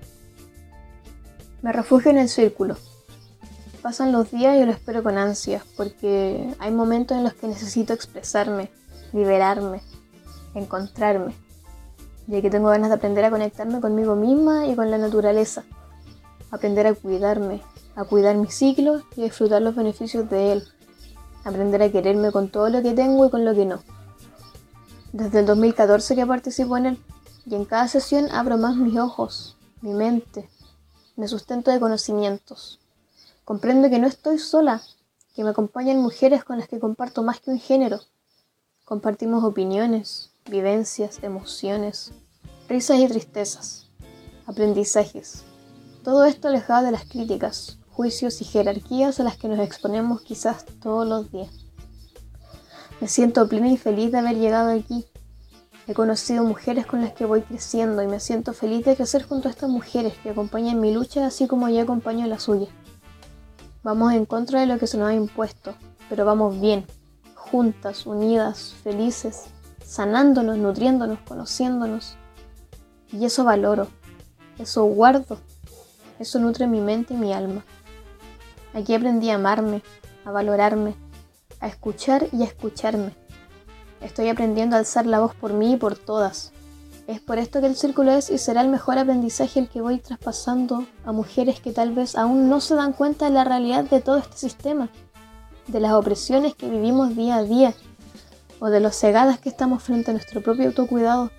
Me refugio en el círculo. Pasan los días y lo espero con ansias, porque hay momentos en los que necesito expresarme, liberarme, encontrarme, ya que tengo ganas de aprender a conectarme conmigo misma y con la naturaleza, aprender a cuidarme, a cuidar mi ciclo y a disfrutar los beneficios de él, aprender a quererme con todo lo que tengo y con lo que no. Desde el dos mil catorce que participo en él, y en cada sesión abro más mis ojos, mi mente, me sustento de conocimientos. Comprendo que no estoy sola, que me acompañan mujeres con las que comparto más que un género. Compartimos opiniones, vivencias, emociones, risas y tristezas, aprendizajes. Todo esto alejado de las críticas, juicios y jerarquías a las que nos exponemos quizás todos los días. Me siento plena y feliz de haber llegado aquí. He conocido mujeres con las que voy creciendo y me siento feliz de crecer junto a estas mujeres que acompañan mi lucha así como yo acompaño la suya. Vamos en contra de lo que se nos ha impuesto, pero vamos bien, juntas, unidas, felices, sanándonos, nutriéndonos, conociéndonos. Y eso valoro, eso guardo, eso nutre mi mente y mi alma. Aquí aprendí a amarme, a valorarme, a escuchar y a escucharme. Estoy aprendiendo a alzar la voz por mí y por todas. Es por esto que el círculo es y será el mejor aprendizaje el que voy traspasando a mujeres que tal vez aún no se dan cuenta de la realidad de todo este sistema, de las opresiones que vivimos día a día, o de lo cegadas que estamos frente a nuestro propio autocuidado.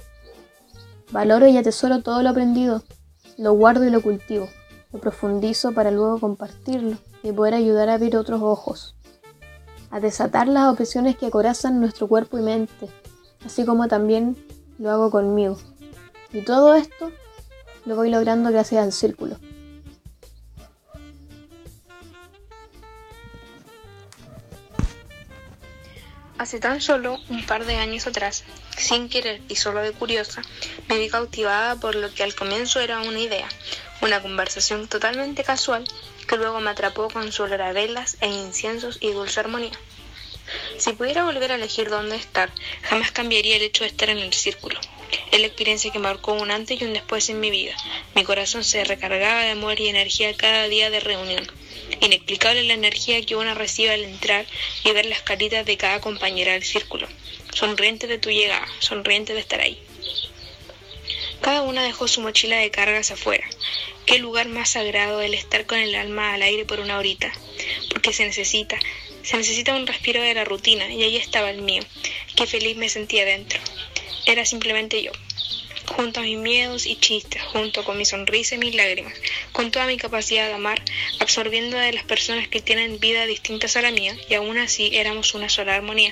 Valoro y atesoro todo lo aprendido, lo guardo y lo cultivo, lo profundizo para luego compartirlo y poder ayudar a abrir otros ojos, a desatar las opresiones que acorazan nuestro cuerpo y mente, así como también lo hago conmigo. Y todo esto lo voy logrando gracias al círculo. Hace tan solo un par de años atrás, sin querer y solo de curiosa, me vi cautivada por lo que al comienzo era una idea, una conversación totalmente casual que luego me atrapó con su olor a velas e inciensos y dulce armonía. Si pudiera volver a elegir dónde estar, jamás cambiaría el hecho de estar en el círculo. Es la experiencia que marcó un antes y un después en mi vida. Mi corazón se recargaba de amor y energía cada día de reunión. Inexplicable la energía que uno recibe al entrar y ver las caritas de cada compañera del círculo, sonrientes de tu llegada, sonrientes de estar ahí. Cada una dejó su mochila de cargas afuera. Qué lugar más sagrado el estar con el alma al aire por una horita, porque se necesita, se necesita un respiro de la rutina, y ahí estaba el mío. Qué feliz me sentía dentro. Era simplemente yo, junto a mis miedos y chistes, junto con mi sonrisa y mis lágrimas, con toda mi capacidad de amar, absorbiendo de las personas que tienen vidas distintas a la mía, y aún así éramos una sola armonía.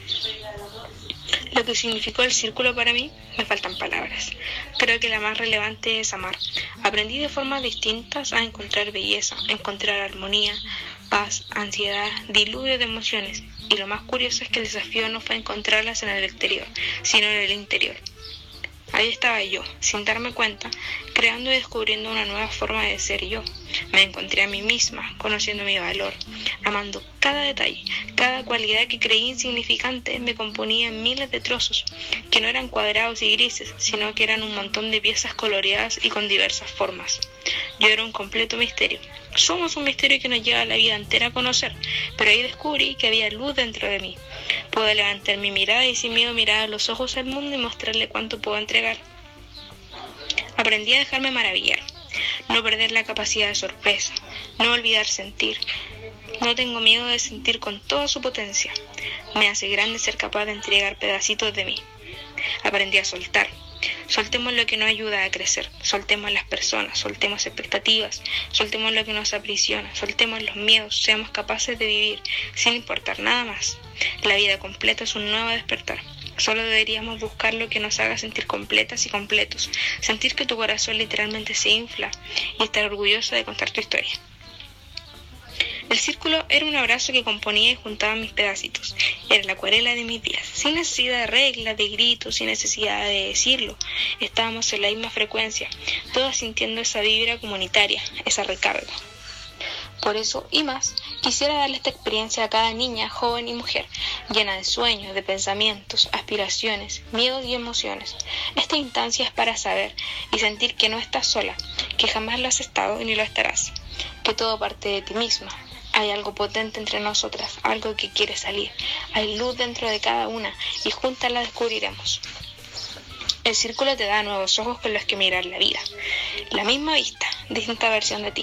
Lo que significó el círculo para mí, me faltan palabras. Creo que la más relevante es amar. Aprendí de formas distintas a encontrar belleza, a encontrar armonía, paz, ansiedad, diluvio de emociones. Y lo más curioso es que el desafío no fue encontrarlas en el exterior, sino en el interior. Ahí estaba yo, sin darme cuenta, creando y descubriendo una nueva forma de ser yo. Me encontré a mí misma, conociendo mi valor, amando cada detalle, cada cualidad que creí insignificante me componía en miles de trozos, que no eran cuadrados y grises, sino que eran un montón de piezas coloreadas y con diversas formas. Yo era un completo misterio. Somos un misterio que nos lleva la vida entera a conocer, pero ahí descubrí que había luz dentro de mí. Puedo levantar mi mirada y sin miedo mirar a los ojos al mundo y mostrarle cuánto puedo entregar. Aprendí a dejarme maravillar, no perder la capacidad de sorpresa, no olvidar sentir. No tengo miedo de sentir con toda su potencia. Me hace grande ser capaz de entregar pedacitos de mí. Aprendí a soltar. Soltemos lo que nos ayuda a crecer, soltemos las personas, soltemos expectativas, soltemos lo que nos aprisiona, soltemos los miedos, seamos capaces de vivir sin importar nada más. La vida completa es un nuevo despertar. Solo deberíamos buscar lo que nos haga sentir completas y completos, sentir que tu corazón literalmente se infla y estar orgulloso de contar tu historia. El círculo era un abrazo que componía y juntaba mis pedacitos. Era la acuarela de mis días, sin necesidad de reglas, de gritos, sin necesidad de decirlo. Estábamos en la misma frecuencia, todas sintiendo esa vibra comunitaria, esa recarga. Por eso, y más, quisiera darle esta experiencia a cada niña, joven y mujer, llena de sueños, de pensamientos, aspiraciones, miedos y emociones. Esta instancia es para saber y sentir que no estás sola, que jamás lo has estado y ni lo estarás, que todo parte de ti misma. Hay algo potente entre nosotras, algo que quiere salir. Hay luz dentro de cada una y juntas la descubriremos. El círculo te da nuevos ojos con los que mirar la vida. La misma vista, distinta versión de ti.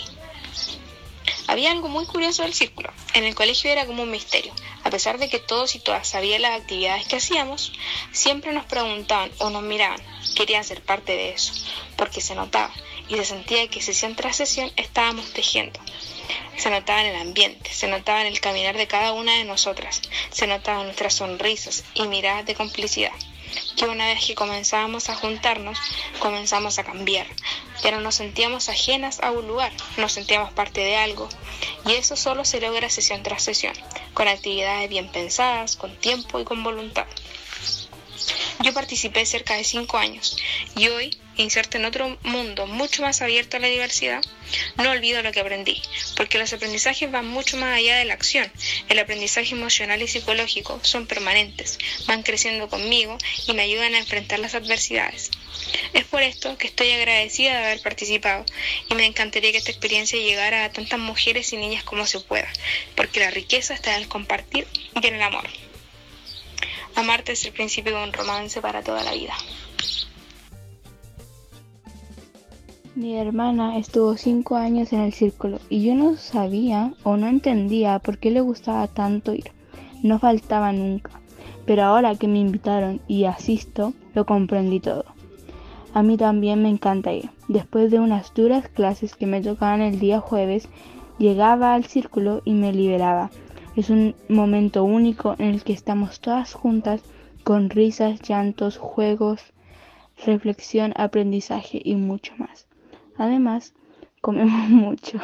Había algo muy curioso del círculo. En el colegio era como un misterio. A pesar de que todos y todas sabían las actividades que hacíamos, siempre nos preguntaban o nos miraban. Querían ser parte de eso, porque se notaba y se sentía que sesión tras sesión estábamos tejiendo. Se notaba en el ambiente, se notaba en el caminar de cada una de nosotras, se notaban nuestras sonrisas y miradas de complicidad. Que una vez que comenzábamos a juntarnos, comenzamos a cambiar. Ya no nos sentíamos ajenas a un lugar, nos sentíamos parte de algo. Y eso solo se logra sesión tras sesión, con actividades bien pensadas, con tiempo y con voluntad. Yo participé cerca de cinco años y hoy, inserto en otro mundo mucho más abierto a la diversidad, no olvido lo que aprendí, porque los aprendizajes van mucho más allá de la acción. El aprendizaje emocional y psicológico son permanentes, van creciendo conmigo y me ayudan a enfrentar las adversidades. Es por esto que estoy agradecida de haber participado y me encantaría que esta experiencia llegara a tantas mujeres y niñas como se pueda, porque la riqueza está en el compartir y en el amor. Amarte es el principio de un romance para toda la vida. Mi hermana estuvo cinco años en el círculo y yo no sabía o no entendía por qué le gustaba tanto ir. No faltaba nunca, pero ahora que me invitaron y asisto, lo comprendí todo. A mí también me encanta ir. Después de unas duras clases que me tocaban el día jueves, llegaba al círculo y me liberaba. Es un momento único en el que estamos todas juntas con risas, llantos, juegos, reflexión, aprendizaje y mucho más. Además, comemos mucho.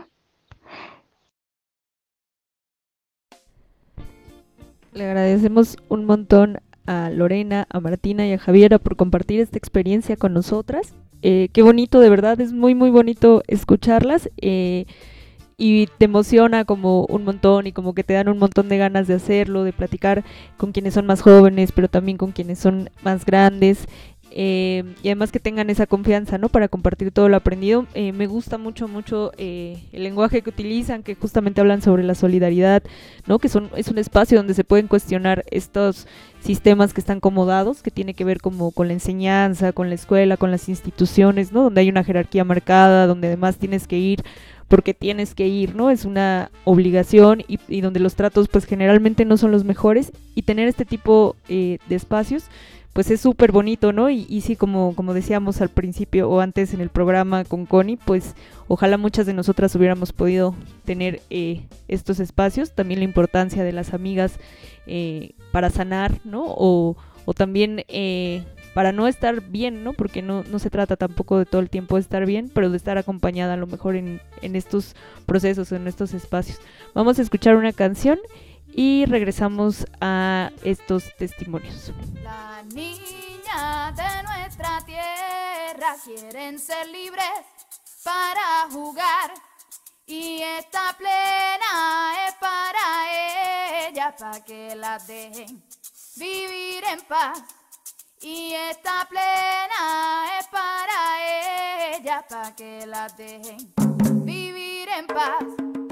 Le agradecemos un montón a Lorena, a Martina y a Javiera por compartir esta experiencia con nosotras. Eh, qué bonito, de verdad, es muy muy bonito escucharlas. Eh, y te emociona como un montón y como que te dan un montón de ganas de hacerlo, de platicar con quienes son más jóvenes, pero también con quienes son más grandes. Eh, y además que tengan esa confianza, ¿no?, para compartir todo lo aprendido. Eh, me gusta mucho, mucho eh, el lenguaje que utilizan, que justamente hablan sobre la solidaridad, ¿no?, que son, es un espacio donde se pueden cuestionar estos sistemas que están acomodados, que tiene que ver como con la enseñanza, con la escuela, con las instituciones, ¿no?, donde hay una jerarquía marcada, donde además tienes que ir porque tienes que ir, ¿no? Es una obligación y, y donde los tratos pues generalmente no son los mejores, y tener este tipo eh, de espacios pues es súper bonito, ¿no? Y, y sí, como, como decíamos al principio o antes en el programa con Connie, pues ojalá muchas de nosotras hubiéramos podido tener eh, estos espacios. También la importancia de las amigas eh, para sanar, ¿no? O, o también eh, para no estar bien, ¿no? Porque no, no se trata tampoco de todo el tiempo de estar bien, pero de estar acompañada a lo mejor en, en estos procesos, en estos espacios. Vamos a escuchar una canción y regresamos a estos testimonios. La niña niñas de nuestra tierra quieren ser libres para jugar y esta plena es para ellas, para que las dejen vivir en paz. Y esta plena es para ellas, para que las dejen vivir en paz.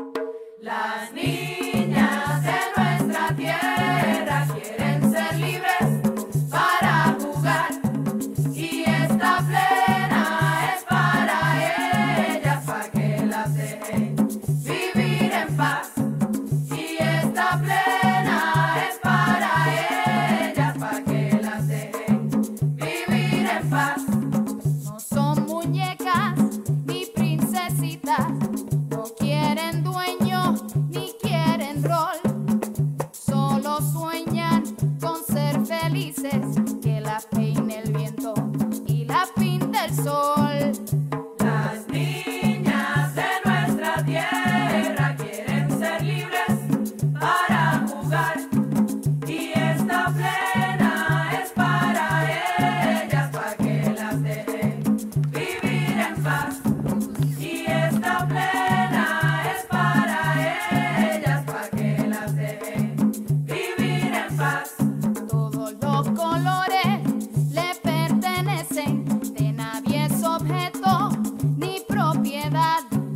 Las niñas de nuestra tierra quieren ser libres para jugar y esta plena es para ellas, para que las dejen vivir en paz. Y esta plena es para ellas, para que las dejen vivir en paz. No son muñecas ni princesitas, no quieren dueño ni quieren rol, solo sueñan con ser felices, que las peine el viento y las pinte el sol. Las niñas de nuestra tierra quieren ser libres para jugar y esta plena es para ellas, para que las dejen vivir en paz. Y esta plena es para ellas, para que las dejen vivir en paz. Todos los colores le pertenecen, de nadie es objeto ni propiedad.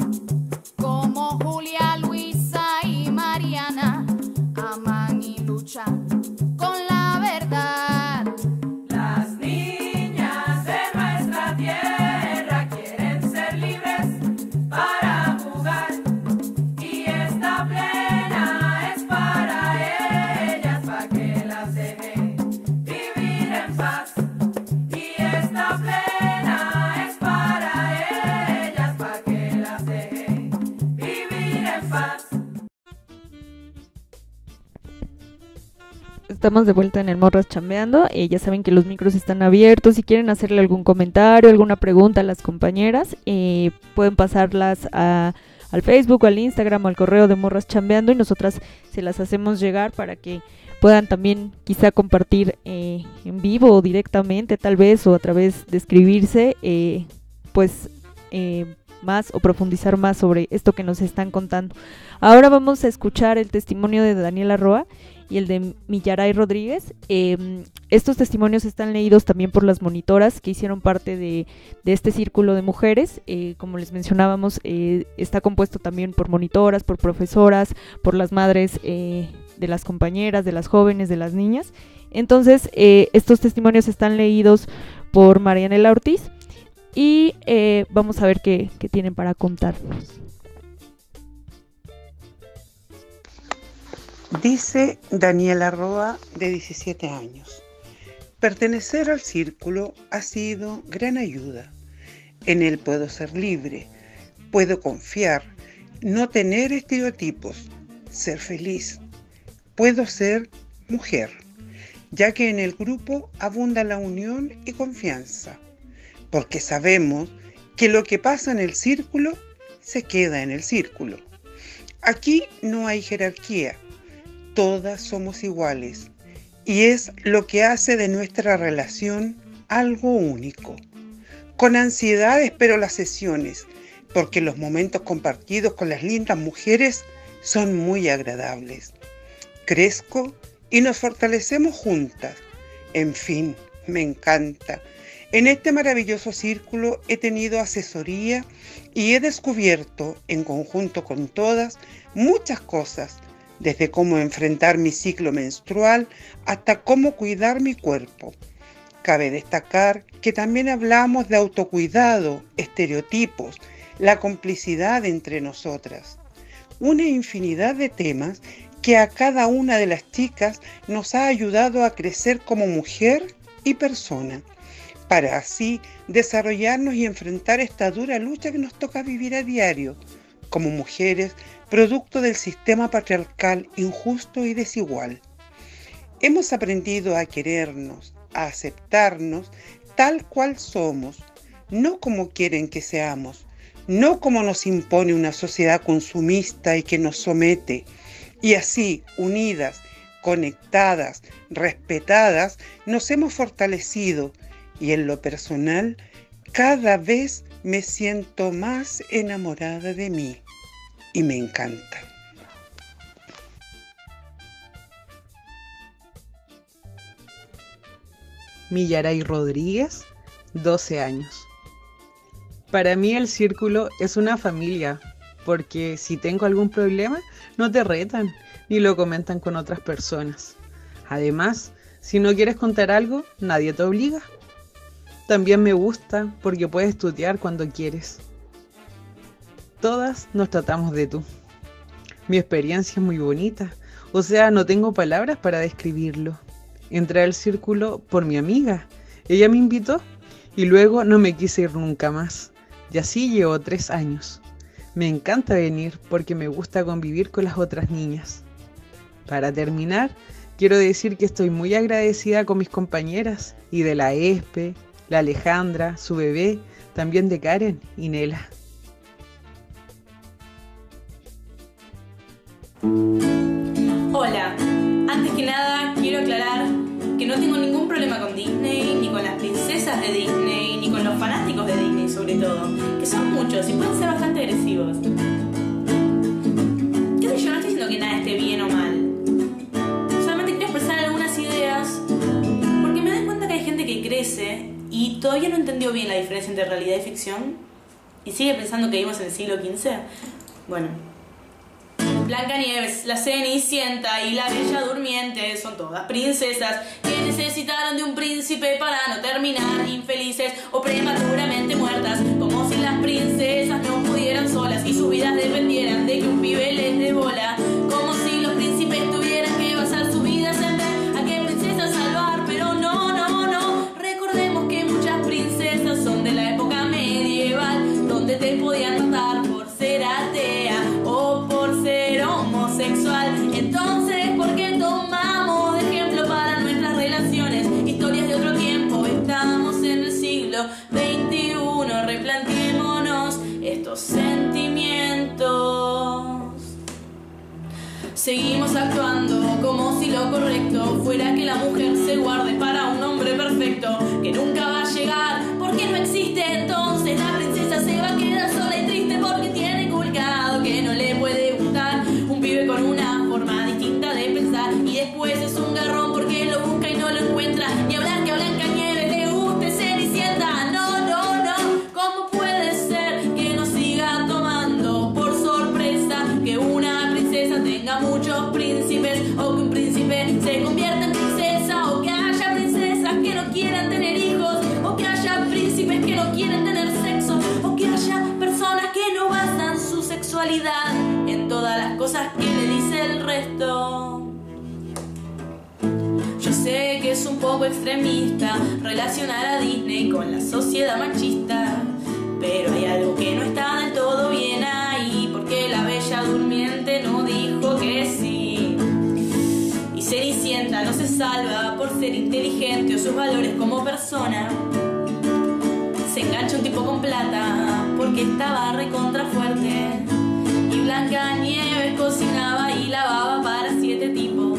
Como Julia, Luisa y Mariana aman y luchan con la verdad. Las niñas de nuestra tierra quieren ser libres para jugar y esta plena es para ellas, para que las dejen vivir en paz. Y esta plena es para ellas, para que las dejen vivir en paz. Estamos de vuelta en el Morras Chambeando. Eh, ya saben que los micros están abiertos. Si quieren hacerle algún comentario, alguna pregunta a las compañeras, eh, pueden pasarlas a, al Facebook, al Instagram o al correo de Morras Chambeando y nosotras se las hacemos llegar para que puedan también quizá compartir eh, en vivo o directamente tal vez, o a través de escribirse, eh, pues eh, más o profundizar más sobre esto que nos están contando. Ahora vamos a escuchar el testimonio de Daniela Roa y el de Millaray Rodríguez. Eh, estos testimonios están leídos también por las monitoras que hicieron parte de, de este círculo de mujeres. Eh, como les mencionábamos, eh, está compuesto también por monitoras, por profesoras, por las madres eh, de las compañeras, de las jóvenes, de las niñas. Entonces, eh, estos testimonios están leídos por Marianela Ortiz y eh, vamos a ver qué, qué tienen para contarnos. Dice Daniela Roa, de diecisiete años. Pertenecer al círculo ha sido gran ayuda. En él puedo ser libre, puedo confiar, no tener estereotipos, ser feliz. Puedo ser mujer, ya que en el grupo abunda la unión y confianza, porque sabemos que lo que pasa en el círculo se queda en el círculo. Aquí no hay jerarquía. Todas somos iguales y es lo que hace de nuestra relación algo único. Con ansiedad espero las sesiones porque los momentos compartidos con las lindas mujeres son muy agradables. Crezco y nos fortalecemos juntas. En fin, me encanta. En este maravilloso círculo he tenido asesoría y he descubierto, en conjunto con todas, muchas cosas, desde cómo enfrentar mi ciclo menstrual hasta cómo cuidar mi cuerpo. Cabe destacar que también hablamos de autocuidado, estereotipos, la complicidad entre nosotras. Una infinidad de temas que a cada una de las chicas nos ha ayudado a crecer como mujer y persona, para así desarrollarnos y enfrentar esta dura lucha que nos toca vivir a diario, como mujeres, producto del sistema patriarcal injusto y desigual. Hemos aprendido a querernos, a aceptarnos tal cual somos, no como quieren que seamos, no como nos impone una sociedad consumista y que nos somete, y así, unidas, conectadas, respetadas, nos hemos fortalecido y en lo personal cada vez me siento más enamorada de mí y me encanta. Millaray Rodríguez, doce años. Para mí el círculo es una familia, porque si tengo algún problema, no te retan ni lo comentan con otras personas. Además, si no quieres contar algo, nadie te obliga. También me gusta porque puedes estudiar cuando quieres. Todas nos tratamos de tú. Mi experiencia es muy bonita, o sea, no tengo palabras para describirlo. Entré al círculo por mi amiga, ella me invitó y luego no me quise ir nunca más. Y así llevo tres años. Me encanta venir porque me gusta convivir con las otras niñas. Para terminar, quiero decir que estoy muy agradecida con mis compañeras y de la E S P E, la Alejandra, su bebé, también de Karen y Nela. Hola, antes que nada quiero aclarar que no tengo ningún problema con Disney, ni con las princesas de Disney, ni con los fanáticos de Disney sobre todo, que son muchos y pueden ser bastante agresivos. ¿Qué sé yo? No estoy diciendo que nada esté bien o mal. Solamente quiero expresar algunas ideas porque me doy cuenta que hay gente que crece y todavía no entendió bien la diferencia entre realidad y ficción y sigue pensando que vivimos en el siglo quince. Bueno, Blancanieves, la Cenicienta y la Bella Durmiente son todas princesas que necesitaron de un príncipe para no terminar infelices o prematuramente muertas, como si las princesas no pudieran solas y sus vidas dependieran de que un pibe les dé bola, como si los príncipes tuvieran que basar sus vidas en ver a qué princesa salvar, pero no, no, no. Recordemos que muchas princesas son de la época medieval, donde te podían matar por ser atea o por ser homosexual. Entonces, ¿por qué tomamos de ejemplo para nuestras relaciones historias de otro tiempo? Estamos en el siglo veintiuno, replanteémonos estos sentimientos. Seguimos actuando como si lo correcto fuera que la mujer se guarde para un hombre perfecto que nunca va a llegar porque no existe. Entonces la princesa se va a quedar sola y triste porque tiene inculcado que no le puede gustar un pibe con una forma distinta de pensar, y después es un garrón porque lo busca y no lo encuentra. Ni hablar que a Blancanieves le guste Cenicienta. No, no, no. ¿Cómo puede ser que nos siga tomando por sorpresa que una princesa tenga muchos príncipes, o que un príncipe se convierta en princesa, o que haya princesas que no quieran tener hijos, o que haya príncipes que no quieren tener sexo, o que haya personas que no basan su sexualidad en todas las cosas que le dice el resto? Yo sé que es un poco extremista relacionar a Disney con la sociedad machista, pero hay algo que no está del todo bien ahí, porque la Bella Durmiente no dijo que sí, y Cenicienta no se salva por ser inteligente o sus valores como persona. Se engancha un tipo con plata porque estaba recontra fuerte, y Blancanieves cocinaba y lavaba para siete tipos,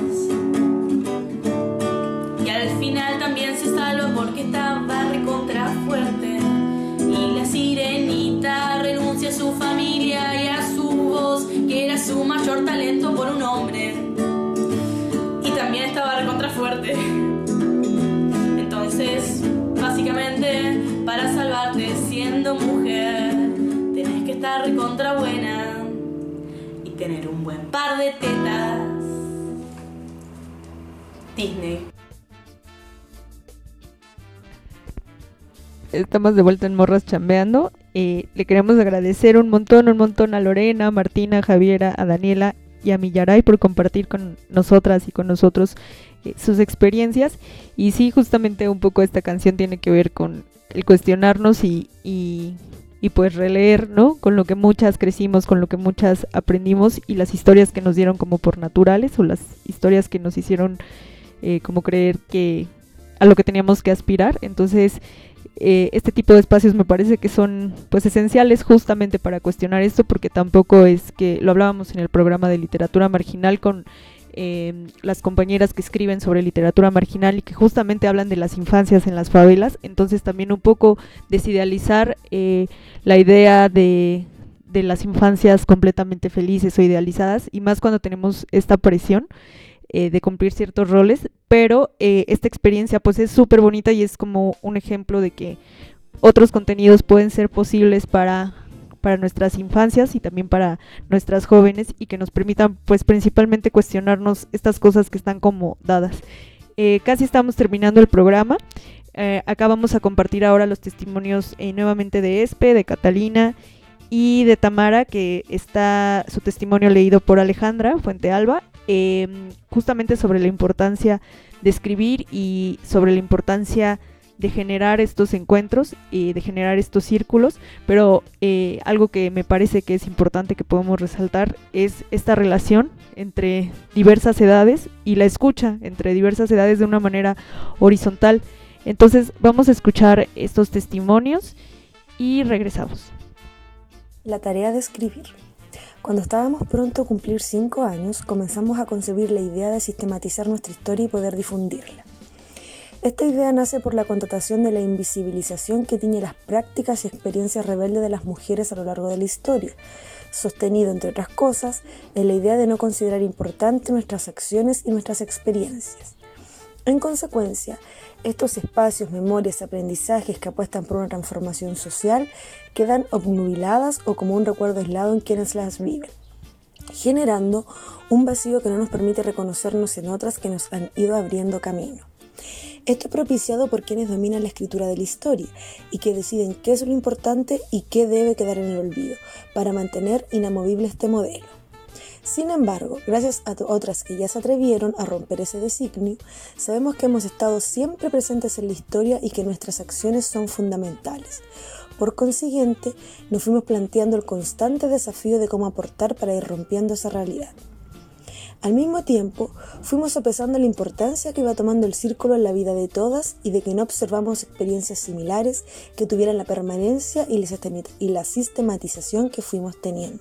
y al final también se salva porque estaba recontra fuerte, y la Sirenita renuncia a su familia y a su voz, que era su mayor talento, por un hombre, y también estaba recontra fuerte. Entonces, básicamente, para salvarte siendo mujer, tenés que estar recontra buena y tener un buen par de tetas. Disney. Estamos de vuelta en Morras Chambeando. Eh, le queremos agradecer un montón, un montón a Lorena, a Martina, a Javiera, a Daniela y a Millaray por compartir con nosotras y con nosotros eh, sus experiencias. Y sí, justamente un poco esta canción tiene que ver con el cuestionarnos y, y, y pues releer, ¿no? Con lo que muchas crecimos, con lo que muchas aprendimos, y las historias que nos dieron como por naturales, o las historias que nos hicieron eh, como creer que a lo que teníamos que aspirar. Entonces, Eh, este tipo de espacios me parece que son pues esenciales justamente para cuestionar esto, porque tampoco es que, lo hablábamos en el programa de literatura marginal con eh, las compañeras que escriben sobre literatura marginal y que justamente hablan de las infancias en las favelas. Entonces también un poco desidealizar eh, la idea de, de las infancias completamente felices o idealizadas, y más cuando tenemos esta presión eh, de cumplir ciertos roles. Pero eh, esta experiencia pues es súper bonita y es como un ejemplo de que otros contenidos pueden ser posibles para... para nuestras infancias y también para nuestras jóvenes, y que nos permitan pues principalmente cuestionarnos estas cosas que están como dadas. Eh, casi estamos terminando el programa. Eh, acá vamos a compartir ahora los testimonios eh, nuevamente de Espe, de Catalina y de Tamara, que está su testimonio leído por Alejandra Fuentealba, eh, justamente sobre la importancia de escribir y sobre la importancia de generar estos encuentros y de generar estos círculos. Pero eh, algo que me parece que es importante que podemos resaltar es esta relación entre diversas edades y la escucha entre diversas edades de una manera horizontal. Entonces vamos a escuchar estos testimonios y regresamos. La tarea de escribir. Cuando estábamos pronto a cumplir cinco años, comenzamos a concebir la idea de sistematizar nuestra historia y poder difundirla. Esta idea nace por la constatación de la invisibilización que tiñe las prácticas y experiencias rebeldes de las mujeres a lo largo de la historia, sostenido, entre otras cosas, en la idea de no considerar importantes nuestras acciones y nuestras experiencias. En consecuencia, estos espacios, memorias, aprendizajes que apuestan por una transformación social quedan obnubiladas o como un recuerdo aislado en quienes las viven, generando un vacío que no nos permite reconocernos en otras que nos han ido abriendo camino. Esto es propiciado por quienes dominan la escritura de la historia y que deciden qué es lo importante y qué debe quedar en el olvido para mantener inamovible este modelo. Sin embargo, gracias a otras que ya se atrevieron a romper ese designio, sabemos que hemos estado siempre presentes en la historia y que nuestras acciones son fundamentales. Por consiguiente, nos fuimos planteando el constante desafío de cómo aportar para ir rompiendo esa realidad. Al mismo tiempo, fuimos sopesando la importancia que iba tomando el círculo en la vida de todas y de que no observamos experiencias similares que tuvieran la permanencia y la sistematización que fuimos teniendo.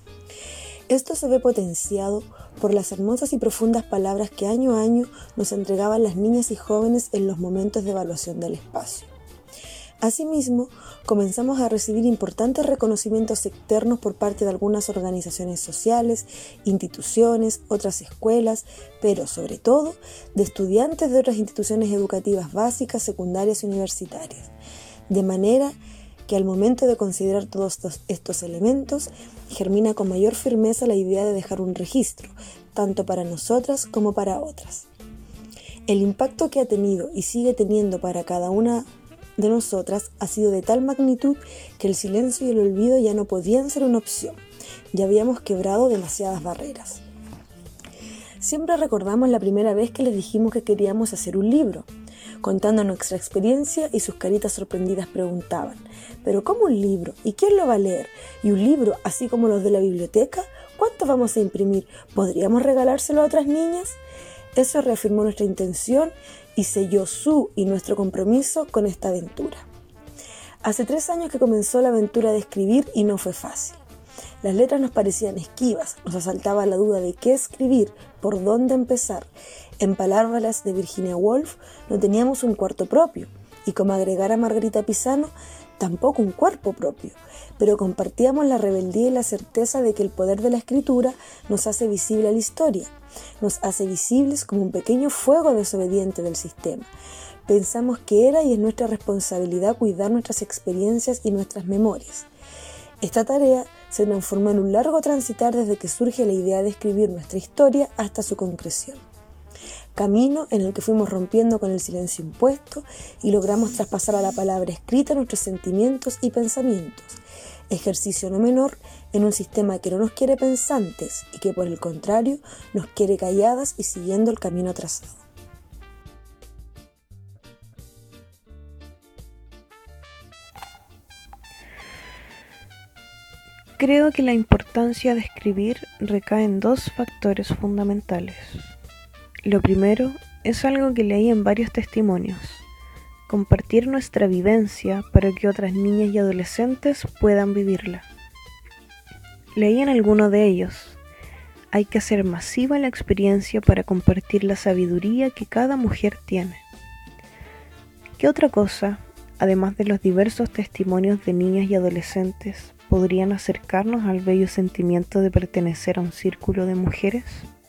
Esto se ve potenciado por las hermosas y profundas palabras que año a año nos entregaban las niñas y jóvenes en los momentos de evaluación del espacio. Asimismo, comenzamos a recibir importantes reconocimientos externos por parte de algunas organizaciones sociales, instituciones, otras escuelas, pero sobre todo de estudiantes de otras instituciones educativas básicas, secundarias y universitarias. De manera que al momento de considerar todos estos, estos elementos, germina con mayor firmeza la idea de dejar un registro, tanto para nosotras como para otras. El impacto que ha tenido y sigue teniendo para cada una de nosotras ha sido de tal magnitud que el silencio y el olvido ya no podían ser una opción. Ya habíamos quebrado demasiadas barreras. Siempre recordamos la primera vez que les dijimos que queríamos hacer un libro, contando nuestra experiencia, y sus caritas sorprendidas preguntaban: ¿pero cómo un libro? ¿Y quién lo va a leer? ¿Y un libro así como los de la biblioteca? ¿Cuántos vamos a imprimir? ¿Podríamos regalárselo a otras niñas? Eso reafirmó nuestra intención y selló su y nuestro compromiso con esta aventura. Hace tres años que comenzó la aventura de escribir y no fue fácil. Las letras nos parecían esquivas, nos asaltaba la duda de qué escribir, por dónde empezar. En palabras de Virginia Woolf, no teníamos un cuarto propio, y como agregara Margarita Pisano, tampoco un cuerpo propio, pero compartíamos la rebeldía y la certeza de que el poder de la escritura nos hace visible a la historia, nos hace visibles como un pequeño fuego desobediente del sistema. Pensamos que era y es nuestra responsabilidad cuidar nuestras experiencias y nuestras memorias. Esta tarea se transformó en un largo transitar desde que surge la idea de escribir nuestra historia hasta su concreción. Camino en el que fuimos rompiendo con el silencio impuesto y logramos traspasar a la palabra escrita nuestros sentimientos y pensamientos. Ejercicio no menor en un sistema que no nos quiere pensantes y que por el contrario nos quiere calladas y siguiendo el camino trazado. Creo que la importancia de escribir recae en dos factores fundamentales. Lo primero es algo que leí en varios testimonios: compartir nuestra vivencia para que otras niñas y adolescentes puedan vivirla. Leí en alguno de ellos: hay que hacer masiva la experiencia para compartir la sabiduría que cada mujer tiene. ¿Qué otra cosa, además de los diversos testimonios de niñas y adolescentes, podrían acercarnos al bello sentimiento de pertenecer a un círculo de mujeres?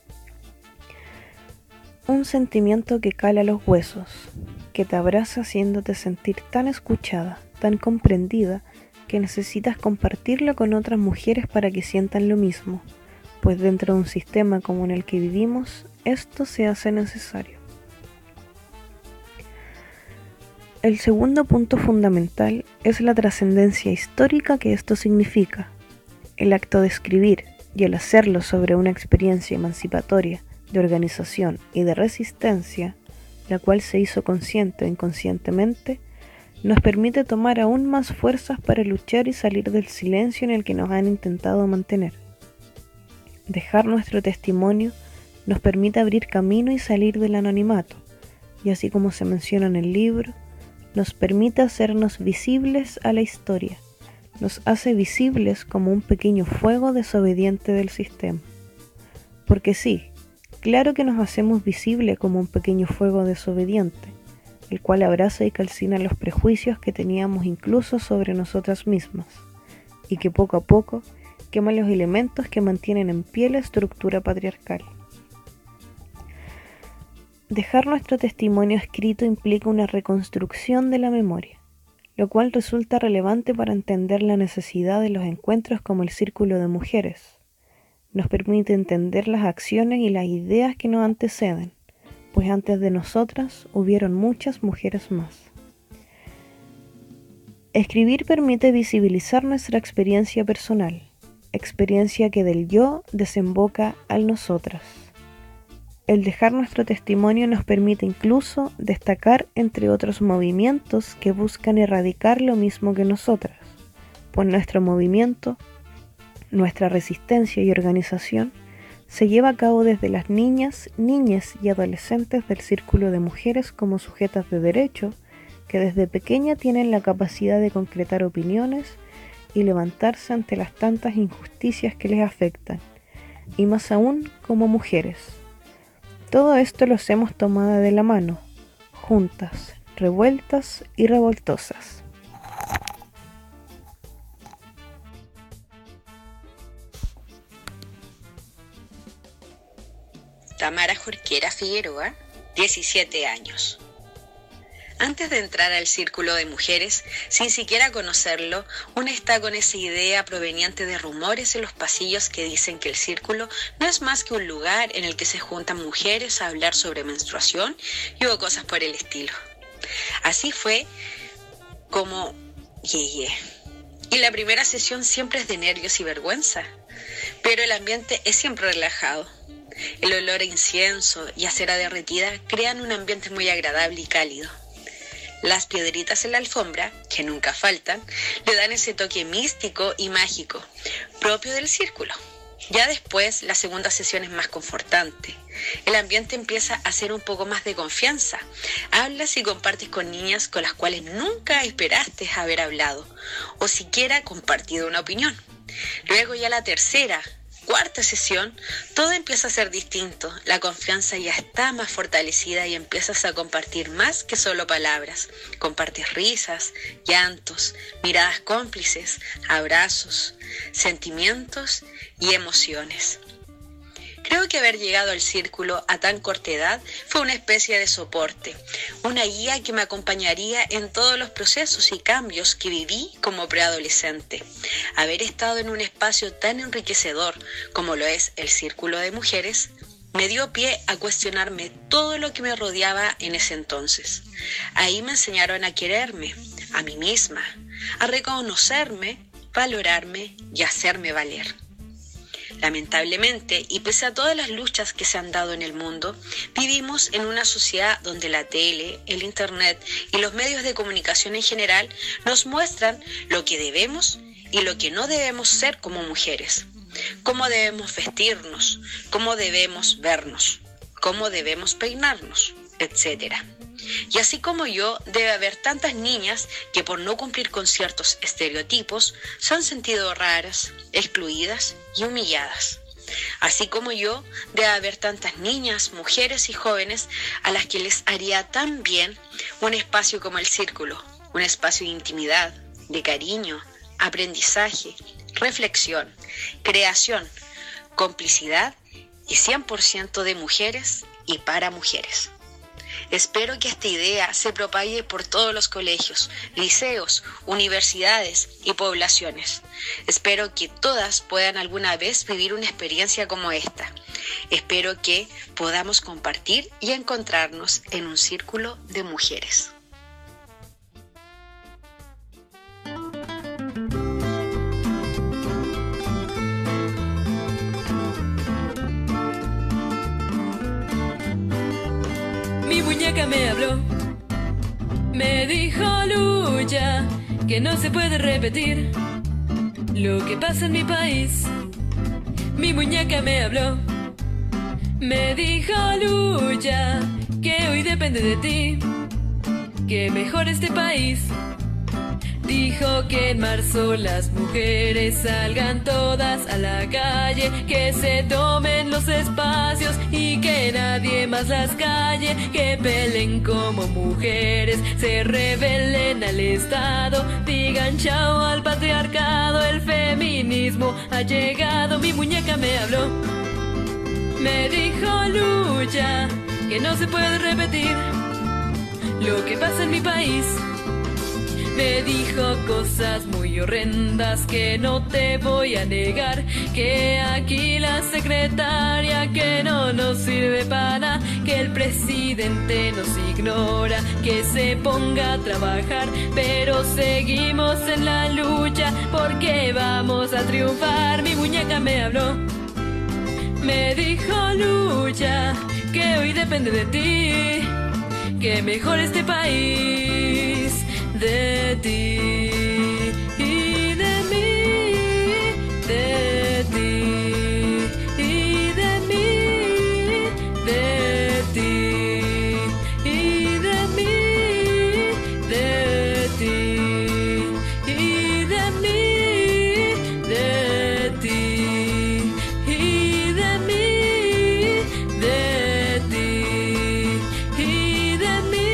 Un sentimiento que cala los huesos, que te abraza haciéndote sentir tan escuchada, tan comprendida, que necesitas compartirlo con otras mujeres para que sientan lo mismo, pues dentro de un sistema como en el que vivimos, esto se hace necesario. El segundo punto fundamental es la trascendencia histórica que esto significa. El acto de escribir y el hacerlo sobre una experiencia emancipatoria, de organización y de resistencia, la cual se hizo consciente o inconscientemente, nos permite tomar aún más fuerzas para luchar y salir del silencio en el que nos han intentado mantener. Dejar nuestro testimonio nos permite abrir camino y salir del anonimato, y así como se menciona en el libro, nos permite hacernos visibles a la historia, nos hace visibles como un pequeño fuego desobediente del sistema. Porque sí, claro que nos hacemos visibles como un pequeño fuego desobediente, el cual abraza y calcina los prejuicios que teníamos incluso sobre nosotras mismas, y que poco a poco quema los elementos que mantienen en pie la estructura patriarcal. Dejar nuestro testimonio escrito implica una reconstrucción de la memoria, lo cual resulta relevante para entender la necesidad de los encuentros como el círculo de mujeres. Nos permite entender las acciones y las ideas que nos anteceden, pues antes de nosotras hubieron muchas mujeres más. Escribir permite visibilizar nuestra experiencia personal, experiencia que del yo desemboca al nosotras. El dejar nuestro testimonio nos permite incluso destacar entre otros movimientos que buscan erradicar lo mismo que nosotras, pues nuestro movimiento, nuestra resistencia y organización se lleva a cabo desde las niñas, niñas y adolescentes del círculo de mujeres como sujetas de derecho, que desde pequeña tienen la capacidad de concretar opiniones y levantarse ante las tantas injusticias que les afectan, y más aún como mujeres. Todo esto lo hacemos tomada de la mano, juntas, revueltas y revoltosas. Tamara Jorquera Figueroa, diecisiete años. Antes de entrar al círculo de mujeres, sin siquiera conocerlo, una está con esa idea proveniente de rumores en los pasillos que dicen que el círculo no es más que un lugar en el que se juntan mujeres a hablar sobre menstruación y o cosas por el estilo. Así fue como llegué. Y la primera sesión siempre es de nervios y vergüenza, pero el ambiente es siempre relajado. El olor a incienso y a cera derretida crean un ambiente muy agradable y cálido. Las piedritas en la alfombra, que nunca faltan, le dan ese toque místico y mágico, propio del círculo. Ya después, la segunda sesión es más confortante. El ambiente empieza a ser un poco más de confianza. Hablas y compartes con niñas con las cuales nunca esperaste haber hablado, o siquiera compartido una opinión. Luego ya la tercera, cuarta sesión, todo empieza a ser distinto. La confianza ya está más fortalecida y empiezas a compartir más que solo palabras. Compartes risas, llantos, miradas cómplices, abrazos, sentimientos y emociones. Creo que haber llegado al círculo a tan corta edad fue una especie de soporte, una guía que me acompañaría en todos los procesos y cambios que viví como preadolescente. Haber estado en un espacio tan enriquecedor como lo es el círculo de mujeres me dio pie a cuestionarme todo lo que me rodeaba en ese entonces. Ahí me enseñaron a quererme, a mí misma, a reconocerme, valorarme y hacerme valer. Lamentablemente, y pese a todas las luchas que se han dado en el mundo, vivimos en una sociedad donde la tele, el internet y los medios de comunicación en general nos muestran lo que debemos y lo que no debemos ser como mujeres, cómo debemos vestirnos, cómo debemos vernos, cómo debemos peinarnos, etcétera. Y así como yo, debe haber tantas niñas que por no cumplir con ciertos estereotipos se han sentido raras, excluidas y humilladas. Así como yo, debe haber tantas niñas, mujeres y jóvenes a las que les haría tan bien un espacio como el Círculo, un espacio de intimidad, de cariño, aprendizaje, reflexión, creación, complicidad y cien por ciento de mujeres y para mujeres. Espero que esta idea se propague por todos los colegios, liceos, universidades y poblaciones. Espero que todas puedan alguna vez vivir una experiencia como esta. Espero que podamos compartir y encontrarnos en un círculo de mujeres. Mi muñeca me habló, me dijo lucha, que no se puede repetir lo que pasa en mi país. Mi muñeca me habló, me dijo lucha, que hoy depende de ti, que mejore este país. Dijo que en marzo las mujeres salgan todas a la calle, que se tomen los espacios y que nadie más las calle, que peleen como mujeres, se rebelen al Estado, digan chao al patriarcado, el feminismo ha llegado. Mi muñeca me habló, me dijo lucha, que no se puede repetir lo que pasa en mi país. Me dijo cosas muy horrendas que no te voy a negar, que aquí la secretaria que no nos sirve para nada, que el presidente nos ignora, que se ponga a trabajar, pero seguimos en la lucha porque vamos a triunfar. Mi muñeca me habló, me dijo lucha, que hoy depende de ti, que mejore este país. De ti y de mí, de ti y de mí, de ti y de mí, de ti y de mí, de ti y de mí, de ti y de mí.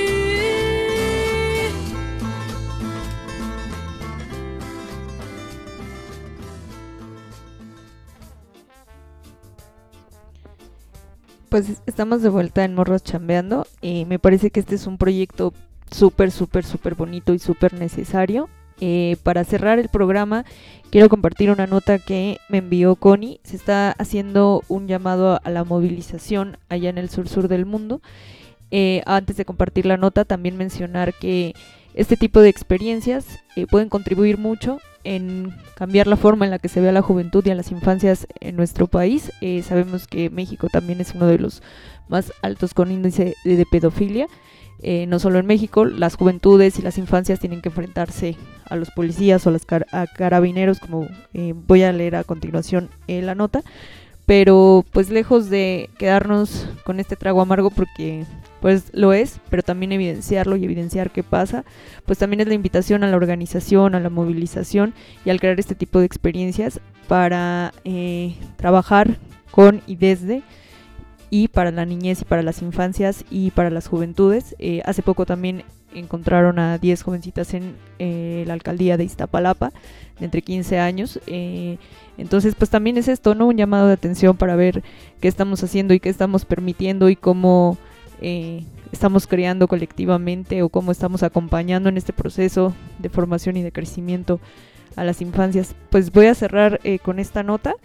Pues estamos de vuelta en Morras Chambeando y me parece que este es un proyecto súper, súper, súper bonito y súper necesario. Eh, para cerrar el programa quiero compartir una nota que me envió Connie. Se está haciendo un llamado a la movilización allá en el sur-sur del mundo. Eh, antes de compartir la nota, también mencionar que este tipo de experiencias eh, pueden contribuir mucho en cambiar la forma en la que se ve a la juventud y a las infancias en nuestro país. Eh, sabemos que México también es uno de los más altos con índice de, de pedofilia. Eh, no solo en México, las juventudes y las infancias tienen que enfrentarse a los policías o a, las car- a carabineros, como eh, voy a leer a continuación eh, la nota. Pero pues lejos de quedarnos con este trago amargo, porque pues lo es, pero también evidenciarlo y evidenciar qué pasa, pues también es la invitación a la organización, a la movilización y al crear este tipo de experiencias para eh, trabajar con y desde y para la niñez y para las infancias y para las juventudes. Eh, hace poco también encontraron a diez jovencitas en eh, la alcaldía de Iztapalapa, de entre quince años. Eh, entonces pues también es esto, ¿no? Un llamado de atención para ver qué estamos haciendo y qué estamos permitiendo y cómo eh, estamos creando colectivamente o cómo estamos acompañando en este proceso de formación y de crecimiento a las infancias. Pues voy a cerrar eh, con esta nota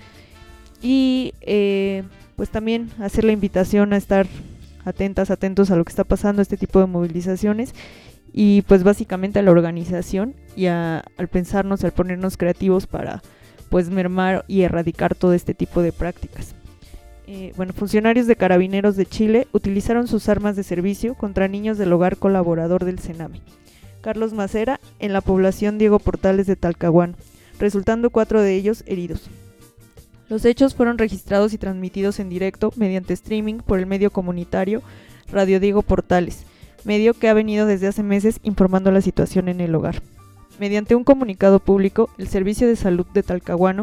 y eh, pues también hacer la invitación a estar atentas, atentos a lo que está pasando, este tipo de movilizaciones y pues básicamente a la organización y a, al pensarnos, al ponernos creativos para pues mermar y erradicar todo este tipo de prácticas. Eh, bueno, funcionarios de Carabineros de Chile utilizaron sus armas de servicio contra niños del hogar colaborador del Sename Carlos Macera en la población Diego Portales de Talcahuano, resultando cuatro de ellos heridos. Los hechos fueron registrados y transmitidos en directo mediante streaming por el medio comunitario Radio Diego Portales, medio que ha venido desde hace meses informando la situación en el hogar. Mediante un comunicado público, el Servicio de Salud de Talcahuano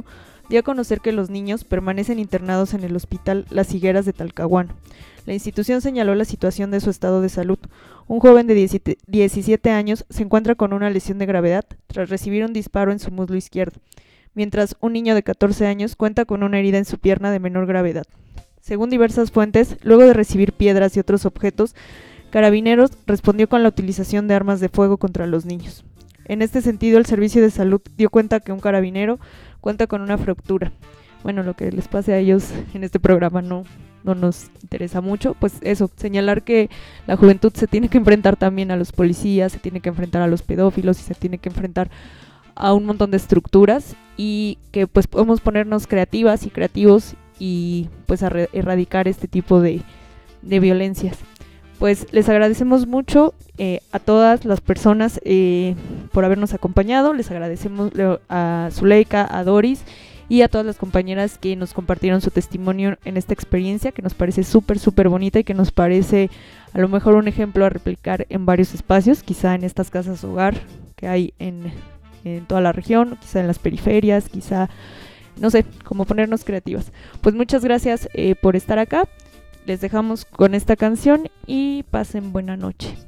dio a conocer que los niños permanecen internados en el hospital Las Higueras de Talcahuano. La institución señaló la situación de su estado de salud. Un joven de diecisiete años se encuentra con una lesión de gravedad tras recibir un disparo en su muslo izquierdo, mientras un niño de catorce años cuenta con una herida en su pierna de menor gravedad. Según diversas fuentes, luego de recibir piedras y otros objetos, Carabineros respondió con la utilización de armas de fuego contra los niños. En este sentido, el Servicio de Salud dio cuenta que un carabinero cuenta con una fractura. Bueno, lo que les pase a ellos en este programa no, no nos interesa mucho. Pues eso, señalar que la juventud se tiene que enfrentar también a los policías, se tiene que enfrentar a los pedófilos y se tiene que enfrentar a un montón de estructuras, y que pues podemos ponernos creativas y creativos y pues a re- erradicar este tipo de, de violencias. Pues les agradecemos mucho eh, a todas las personas eh, por habernos acompañado. Les agradecemos a Zuleika, a Doris y a todas las compañeras que nos compartieron su testimonio en esta experiencia, que nos parece súper, súper bonita y que nos parece a lo mejor un ejemplo a replicar en varios espacios, quizá en estas casas hogar que hay en, en toda la región, quizá en las periferias, quizá, no sé, como ponernos creativas. Pues muchas gracias eh, por estar acá. Les dejamos con esta canción y pasen buena noche.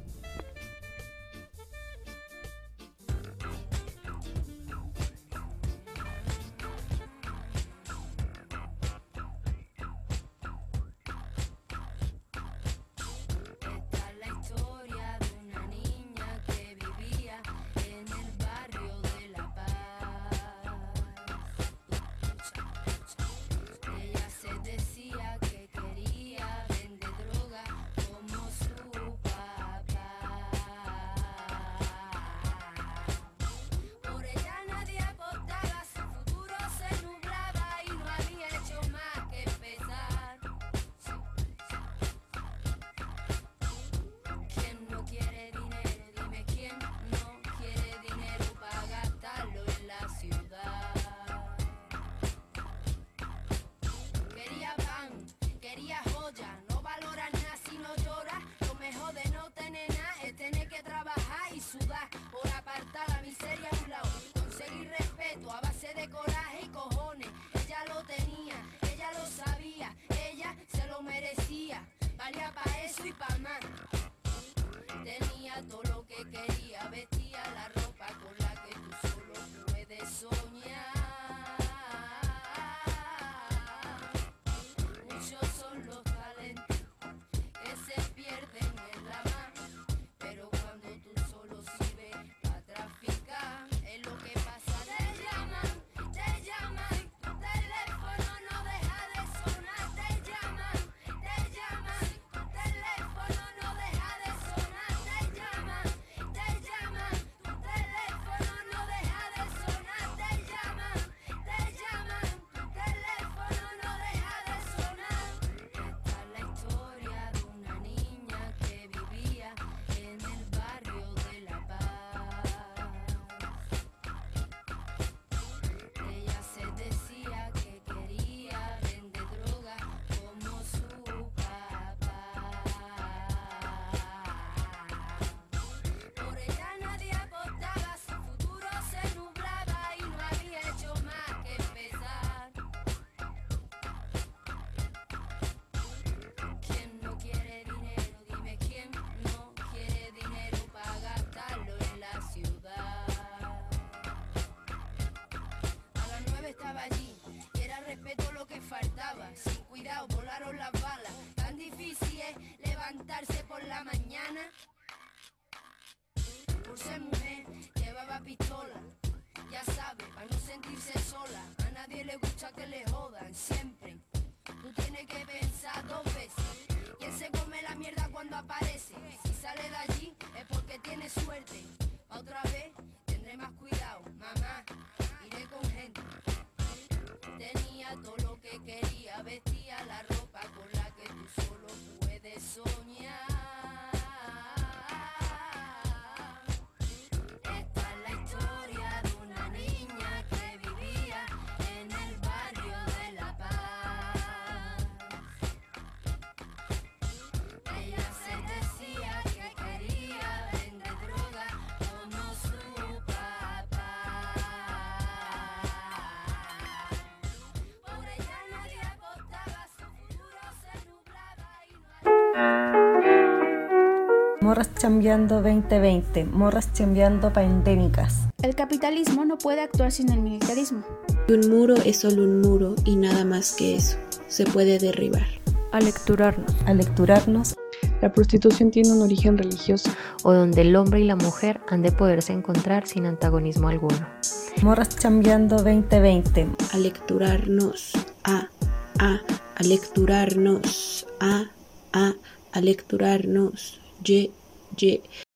Morras Chambeando veinte veinte, Morras Chambeando Pandémicas. El capitalismo no puede actuar sin el militarismo. Un muro es solo un muro y nada más que eso. Se puede derribar. Alecturarnos. Alecturarnos. La prostitución tiene un origen religioso. O donde el hombre y la mujer han de poderse encontrar sin antagonismo alguno. Morras Chambeando veinte veinte. Alecturarnos. A. A. Alecturarnos. A. A. Alecturarnos. Y. Y.